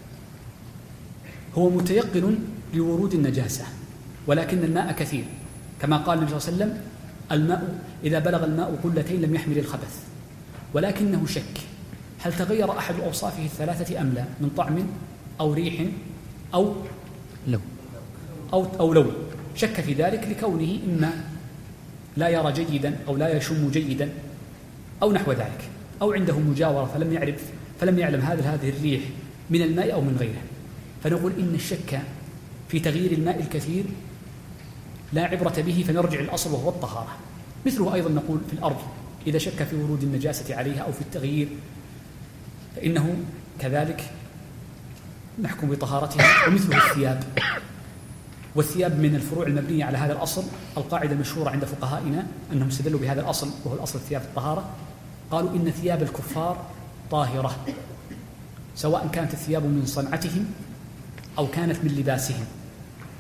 هو متيقن لورود النجاسة ولكن الماء كثير، كما قال النبي صلى الله عليه وسلم: الماء إذا بلغ الماء قلتين لم يحمل الخبث، ولكنه شك هل تغير أحد أوصافه الثلاثة أم لا، من طعم أو ريح أو لون أو, أو لون، شك في ذلك لكونه إما لا يرى جيدا أو لا يشم جيدا أو نحو ذلك، أو عنده مجاورة فلم يعرف فلم يعلم هذا هذه الريح من الماء أو من غيره. فنقول إن الشك في تغيير الماء الكثير لا عبرة به، فنرجع الأصل وهو الطهارة. مثله أيضا نقول في الأرض إذا شك في ورود النجاسة عليها أو في التغيير فإنه كذلك نحكم بطهارتها. ومثله الثياب، والثياب من الفروع المبنية على هذا الأصل. القاعدة المشهورة عند فقهائنا أنهم استدلوا بهذا الأصل وهو الأصل الثياب الطهارة، قالوا إن ثياب الكفار طاهرة، سواء كانت الثياب من صنعتهم أو كانت من لباسهم.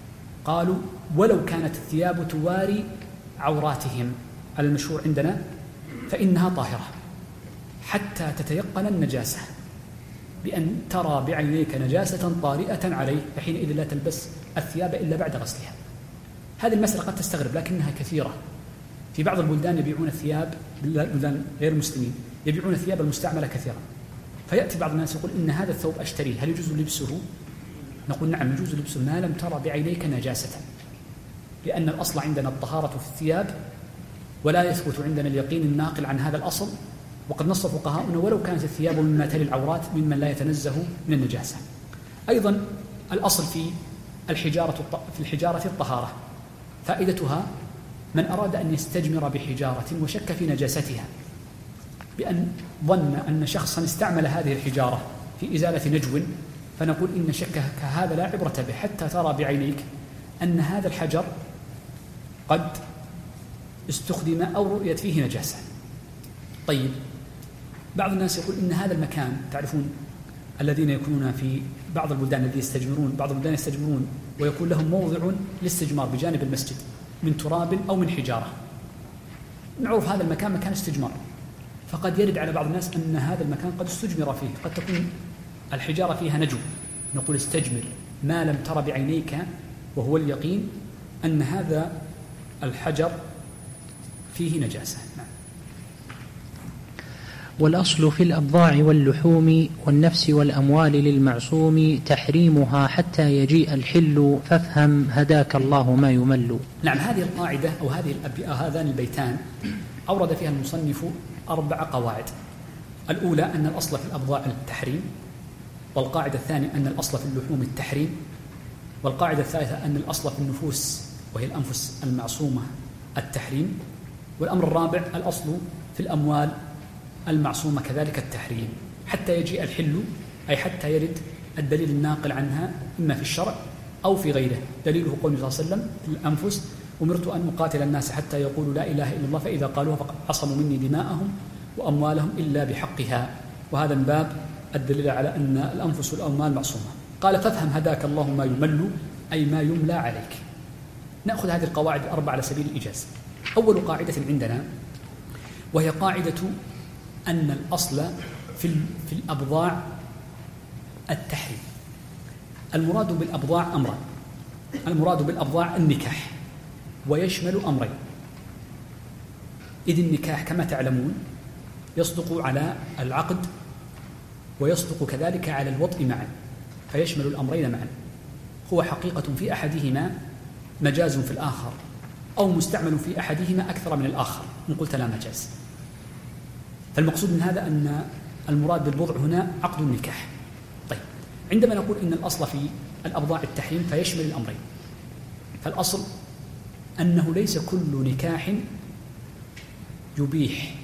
قالوا ولو كانت الثياب تواري عوراتهم على المشهور عندنا فإنها طاهرة حتى تتيقن النجاسة، بأن ترى بعينيك نجاسة طارئة عليه، فحينئذ لا تلبس الثياب إلا بعد غسلها. هذه المسألة قد تستغرب لكنها كثيرة. في بعض البلدان يبيعون الثياب، بلدان غير المسلمين يبيعون الثياب المستعملة كثيرا، فيأتي بعض الناس يقول إن هذا الثوب أشتريه، هل يجوز لبسه؟ نقول نعم يجوز لبسه ما لم ترى بعينيك نجاسة، لأن الأصل عندنا الطهارة في الثياب، ولا يثبت عندنا اليقين الناقل عن هذا الأصل. وقد نص فقهاؤنا ولو كانت الثياب مما تلي العورات ممن لا يتنزه من النجاسة. أيضا الأصل في الحجارة في الحجارة الطهارة، فائدتها من أراد أن يستجمر بحجارة وشك في نجاستها بأن ظن أن شخصا استعمل هذه الحجارة في إزالة نجو، فنقول إن شكك هذا لا عبرة به حتى ترى بعينيك أن هذا الحجر قد استخدم أو رؤيت فيه نجاسة. طيب، بعض الناس يقول إن هذا المكان، تعرفون الذين يكونون في بعض البلدان الذين يستجمرون، بعض البلدان يستجمرون ويكون لهم موضع للاستجمار بجانب المسجد من تراب أو من حجارة، نعرف هذا المكان مكان استجمار، فقد يرد على بعض الناس أن هذا المكان قد استجمر فيه، قد تكون الحجارة فيها نجو، نقول استجمر ما لم تر بعينيك، وهو اليقين أن هذا الحجر فيه نجاسة. نعم. والأصل في الأبضاع واللحوم والنفس والأموال للمعصوم تحريمها حتى يجيء الحل، فافهم هداك الله ما يمل. نعم، هذه القاعدة أو هذه هذان البيتان أورد فيها المصنف أربع قواعد. الأولى أن الأصل في الأبضاع التحريم، والقاعدة الثانية أن الأصل في اللحوم التحريم، والقاعدة الثالثة أن الأصل في النفوس وهي الأنفس المعصومة التحريم، والأمر الرابع الأصل في الأموال المعصومة كذلك التحريم، حتى يجيء الحل أي حتى يرد الدليل الناقل عنها إما في الشرع أو في غيره. دليله قوله صلى الله عليه وسلم في الأنفس: أمرت أن أقاتل الناس حتى يقولوا لا إله إلا الله فإذا قالوها فقد عصموا مني دماءهم وأموالهم إلا بحقها. وهذا من باب الدليل على أن الأنفس والأموال معصومة. قال: فافهم هداك الله ما يمل أي ما يملى عليك. نأخذ هذه القواعد الأربعة على سبيل الإيجاز. أول قاعدة عندنا وهي قاعدة أن الأصل في في الأبضاع التحريم. المراد بالأبضاع أمران: المراد بالأبضاع النكاح، ويشمل أمرين، إذ النكاح كما تعلمون يصدق على العقد ويصدق كذلك على الوطء معا، فيشمل الأمرين معا. هو حقيقة في أحدهما مجاز في الآخر، أو مستعمل في أحدهما أكثر من الآخر إن قلت لا مجاز. فالمقصود من هذا أن المراد بالبضع هنا عقد النكاح. طيب، عندما نقول إن الأصل في الأبضاع التحريم فيشمل الأمرين، فالأصل أنه ليس كل نكاح يبيح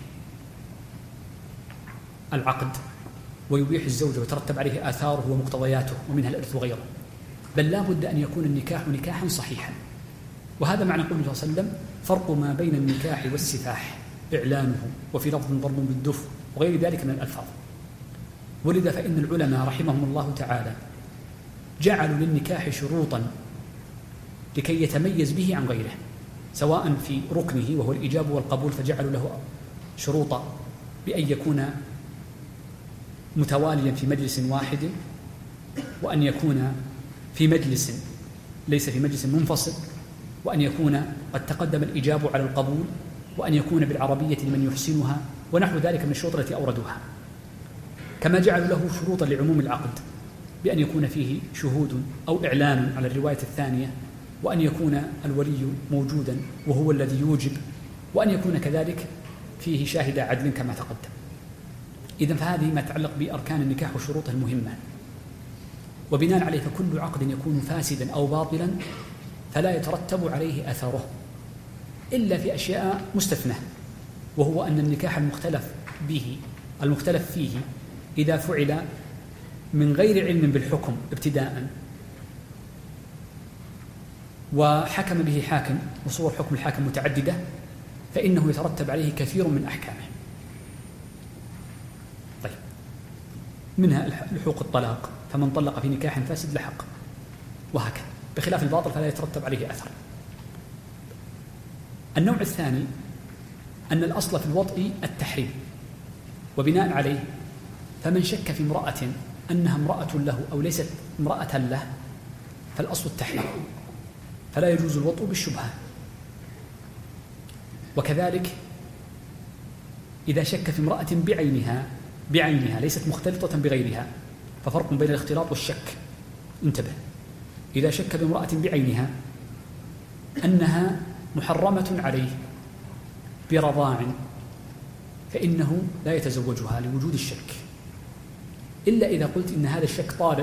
العقد ويبيح الزوجة ويترتب عليه آثاره ومقتضياته ومنها الإرث وغيره، بل لا بد أن يكون النكاح نكاحا صحيحا. وهذا معنى قوله صلى الله عليه وسلم: فرق ما بين النكاح والسفاح إعلانه، وفي لفظ ضرب بالدف وغير ذلك من الألفاظ. ولذا فإن العلماء رحمهم الله تعالى جعلوا للنكاح شروطا لكي يتميز به عن غيره، سواء في ركنه وهو الإجابة والقبول، فجعلوا له شروطا بأن يكون متواليا في مجلس واحد، وأن يكون في مجلس ليس في مجلس منفصل، وأن يكون قد تقدم الإجابة على القبول، وأن يكون بالعربية لمن يحسنها، ونحو ذلك من الشروط التي أوردوها. كما جعلوا له شروطا لعموم العقد بأن يكون فيه شهود أو إعلان على الرواية الثانية، وأن يكون الولي موجودا وهو الذي يوجب، وأن يكون كذلك فيه شاهد عدل كما تقدم. إذن فهذه ما يتعلق بأركان النكاح وشروطه المهمة، وبناء عليه فكل عقد يكون فاسدا أو باطلا فلا يترتب عليه أثره إلا في أشياء مستثنى، وهو أن النكاح المختلف به المختلف فيه إذا فعل من غير علم بالحكم ابتداء وحكم به حاكم، وصور حكم الحاكم متعددة، فإنه يترتب عليه كثير من أحكامه. طيب، منها لحوق الطلاق، فمن طلق في نكاح فاسد لحق، وهكذا بخلاف الباطل فلا يترتب عليه أثر. النوع الثاني أن الأصل في الوطء التحريم، وبناء عليه فمن شك في امرأة أنها امرأة له أو ليست امرأة له فالأصل التحريم، فلا يجوز الوطء بالشبهة. وكذلك إذا شك في امرأة بعينها بعينها ليست مختلطة بغيرها، ففرق بين الاختلاط والشك. انتبه، إذا شك بامرأة بعينها أنها محرمة عليه برضاع فإنه لا يتزوجها لوجود الشك، إلا إذا قلت إن هذا الشك طارئ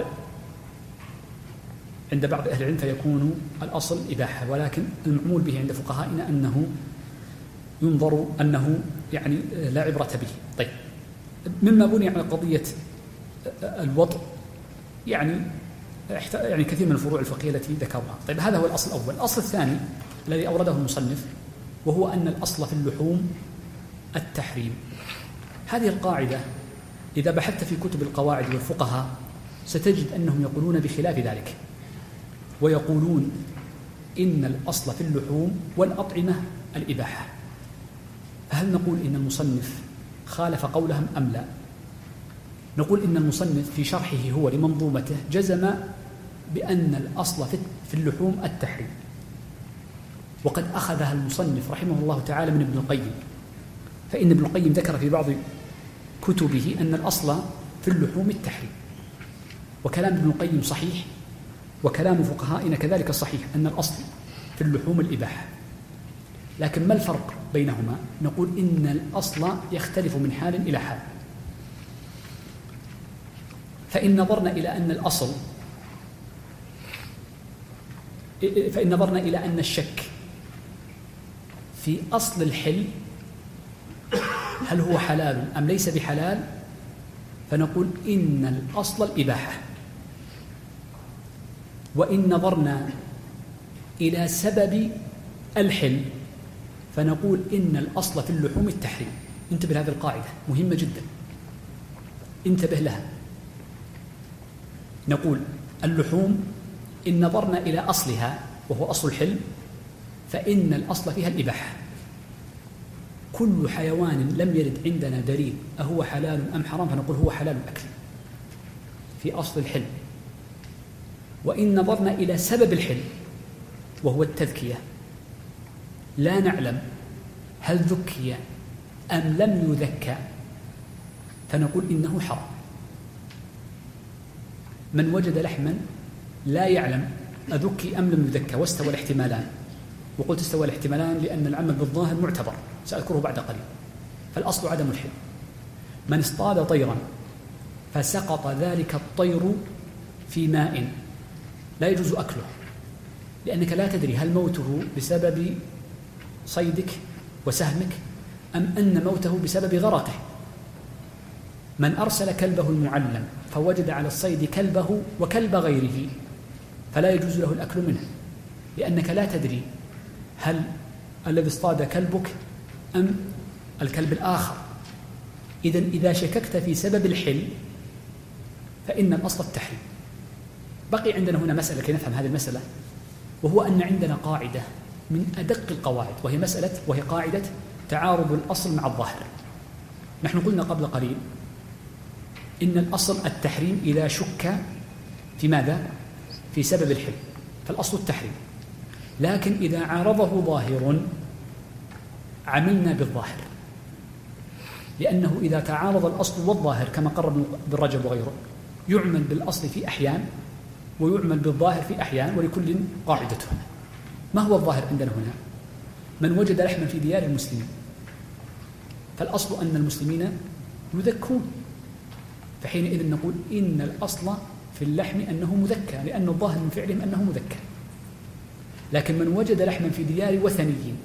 عند بعض أهل العلم فيكون الأصل إباحة، ولكن المعمول به عند فقهائنا أنه ينظر أنه يعني لا عبرة به. طيب، مما بني على قضية الوطء يعني يعني كثير من الفروع الفقهية التي ذكرها. طيب، هذا هو الأصل الأول. الأصل الثاني الذي أورده المصنف وهو أن الأصل في اللحوم التحريم. هذه القاعدة إذا بحثت في كتب القواعد والفقهاء ستجد أنهم يقولون بخلاف ذلك، ويقولون إن الأصل في اللحوم والأطعمة الإباحة. فهل نقول إن المصنف خالف قولهم أم لا؟ نقول إن المصنف في شرحه هو لمنظومته جزم بأن الأصل في اللحوم التحريم، وقد أخذها المصنف رحمه الله تعالى من ابن القيم، فإن ابن القيم ذكر في بعض كتبه أن الأصل في اللحوم التحريم، وكلام ابن القيم صحيح، وكلام فقهائنا كذلك صحيح أن الأصل في اللحوم الإباحة. لكن ما الفرق بينهما؟ نقول إن الأصل يختلف من حال إلى حال. فإن نظرنا إلى أن الأصل فإن نظرنا إلى أن الشك في أصل الحل هل هو حلال أم ليس بحلال، فنقول إن الأصل الإباحة. وإن نظرنا إلى سبب الحل فنقول إن الأصل في اللحوم التحريم. انتبه لهذه القاعدة مهمة جدا، انتبه لها. نقول اللحوم إن نظرنا إلى أصلها وهو أصل الحل فإن الأصل فيها الإباحة. كل حيوان لم يرد عندنا دليل أهو حلال أم حرام فنقول هو حلال الأكل في أصل الحل. وإن نظرنا إلى سبب الحل وهو التذكية لا نعلم هل ذكي أم لم يذكى فنقول إنه حرام. من وجد لحما لا يعلم أذكي أم لم يذكى واستوى الاحتمالان، وقلت استوى الاحتمالان لأن العمل بالظاهر معتبر سأذكره بعد قليل، فالأصل عدم الحل. من اصطاد طيرا فسقط ذلك الطير في ماء لا يجوز أكله، لأنك لا تدري هل موته بسبب صيدك وسهمك أم أن موته بسبب غرته. من أرسل كلبه المعلم فوجد على الصيد كلبه وكلب غيره فلا يجوز له الأكل منه، لأنك لا تدري هل الذي اصطاد كلبك أم الكلب الآخر. إذن إذا شككت في سبب الحل فإن الأصل التحريم. بقي عندنا هنا مسألة كي نفهم هذه المسألة، وهو أن عندنا قاعدة من أدق القواعد وهي مسألة وهي قاعدة تعارض الأصل مع الظاهر. نحن قلنا قبل قليل إن الأصل التحريم إذا شك في ماذا؟ في سبب الحل فالأصل التحريم، لكن إذا عارضه ظاهر عملنا بالظاهر، لأنه إذا تعارض الأصل والظاهر كما قرر ابن رجب وغيره يعمل بالأصل في أحيان ويعمل بالظاهر في أحيان، ولكل قاعدته. ما هو الظاهر عندنا هنا؟ من وجد لحما في ديار المسلمين فالأصل أن المسلمين يذكون، فحينئذ نقول إن الأصل في اللحم أنه مذكى، لأن الظاهر من فعلهم أنه مذكى. لكن من وجد لحما في ديار وثنيين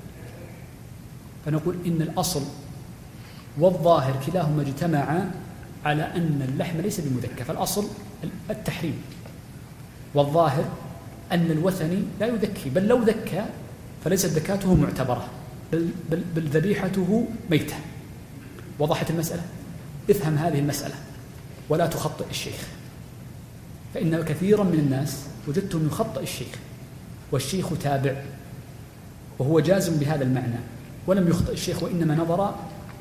فنقول إن الأصل والظاهر كلاهما اجتمعا على أن اللحم ليس بمذكى، فالأصل التحريم، والظاهر أن الوثني لا يذكي، بل لو ذكى فليست ذكاته معتبرة، بل, بل, بل ذبيحته ميتة. وضحت المسألة؟ افهم هذه المسألة ولا تخطئ الشيخ. فإن كثيرا من الناس وجدتهم يخطئ الشيخ والشيخ تابع وهو جازم بهذا المعنى، ولم يخطئ الشيخ وإنما نظر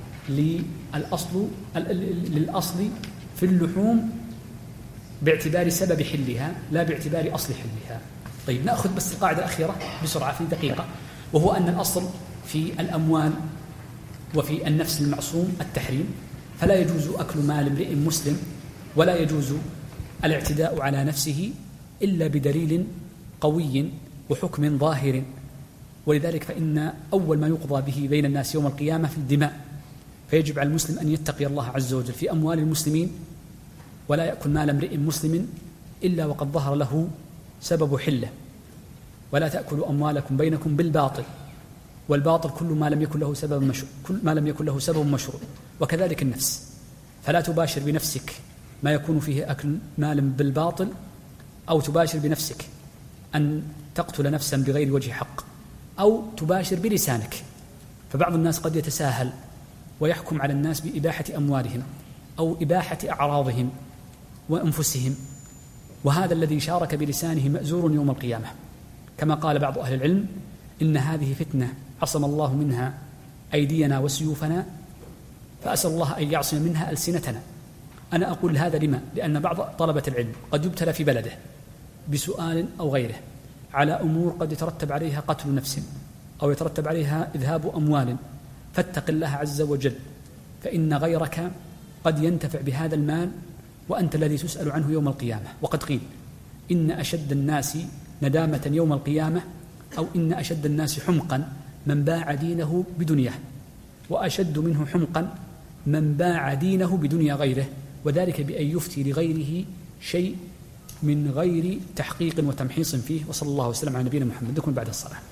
للأصل للأصل في اللحوم باعتبار سبب حلها لا باعتبار أصل حلها. طيب نأخذ بس القاعدة الأخيرة بسرعة في دقيقة، وهو أن الأصل في الأموال وفي النفس المعصوم التحريم، فلا يجوز أكل مال امرئ مسلم ولا يجوز الاعتداء على نفسه إلا بدليل قوي وحكم ظاهر. ولذلك فإن أول ما يقضى به بين الناس يوم القيامة في الدماء، فيجب على المسلم أن يتقي الله عز وجل في أموال المسلمين ولا يأكل مال امرئ مسلم إلا وقد ظهر له سبب حله، ولا تأكلوا أموالكم بينكم بالباطل، والباطل كل ما لم يكن له سبب مشروع، كل ما لم يكن له سبب مشروع. وكذلك النفس، فلا تباشر بنفسك ما يكون فيه أكل مال بالباطل، أو تباشر بنفسك أن تقتل نفسا بغير وجه حق، أو تباشر بلسانك. فبعض الناس قد يتساهل ويحكم على الناس بإباحة أموالهم أو إباحة أعراضهم وأنفسهم، وهذا الذي شارك بلسانه مأزور يوم القيامة، كما قال بعض أهل العلم: إن هذه فتنة عصم الله منها أيدينا وسيوفنا، فأسأل الله أن يعصم منها ألسنتنا. أنا أقول هذا لما؟ لأن بعض طلبة العلم قد يبتلى في بلده بسؤال أو غيره على أمور قد يترتب عليها قتل نفس أو يترتب عليها إذهاب أموال، فاتق الله عز وجل، فإن غيرك قد ينتفع بهذا المال وأنت الذي تسأل عنه يوم القيامة. وقد قيل: إن أشد الناس ندامة يوم القيامة، أو إن أشد الناس حمقا من باع دينه بدنياه، وأشد منه حمقا من باع دينه بدنيا غيره، وذلك بأن يفتي لغيره شيء من غير تحقيق وتمحيص فيه. وصلى الله وسلم على نبينا محمد. نكون بعد الصلاة.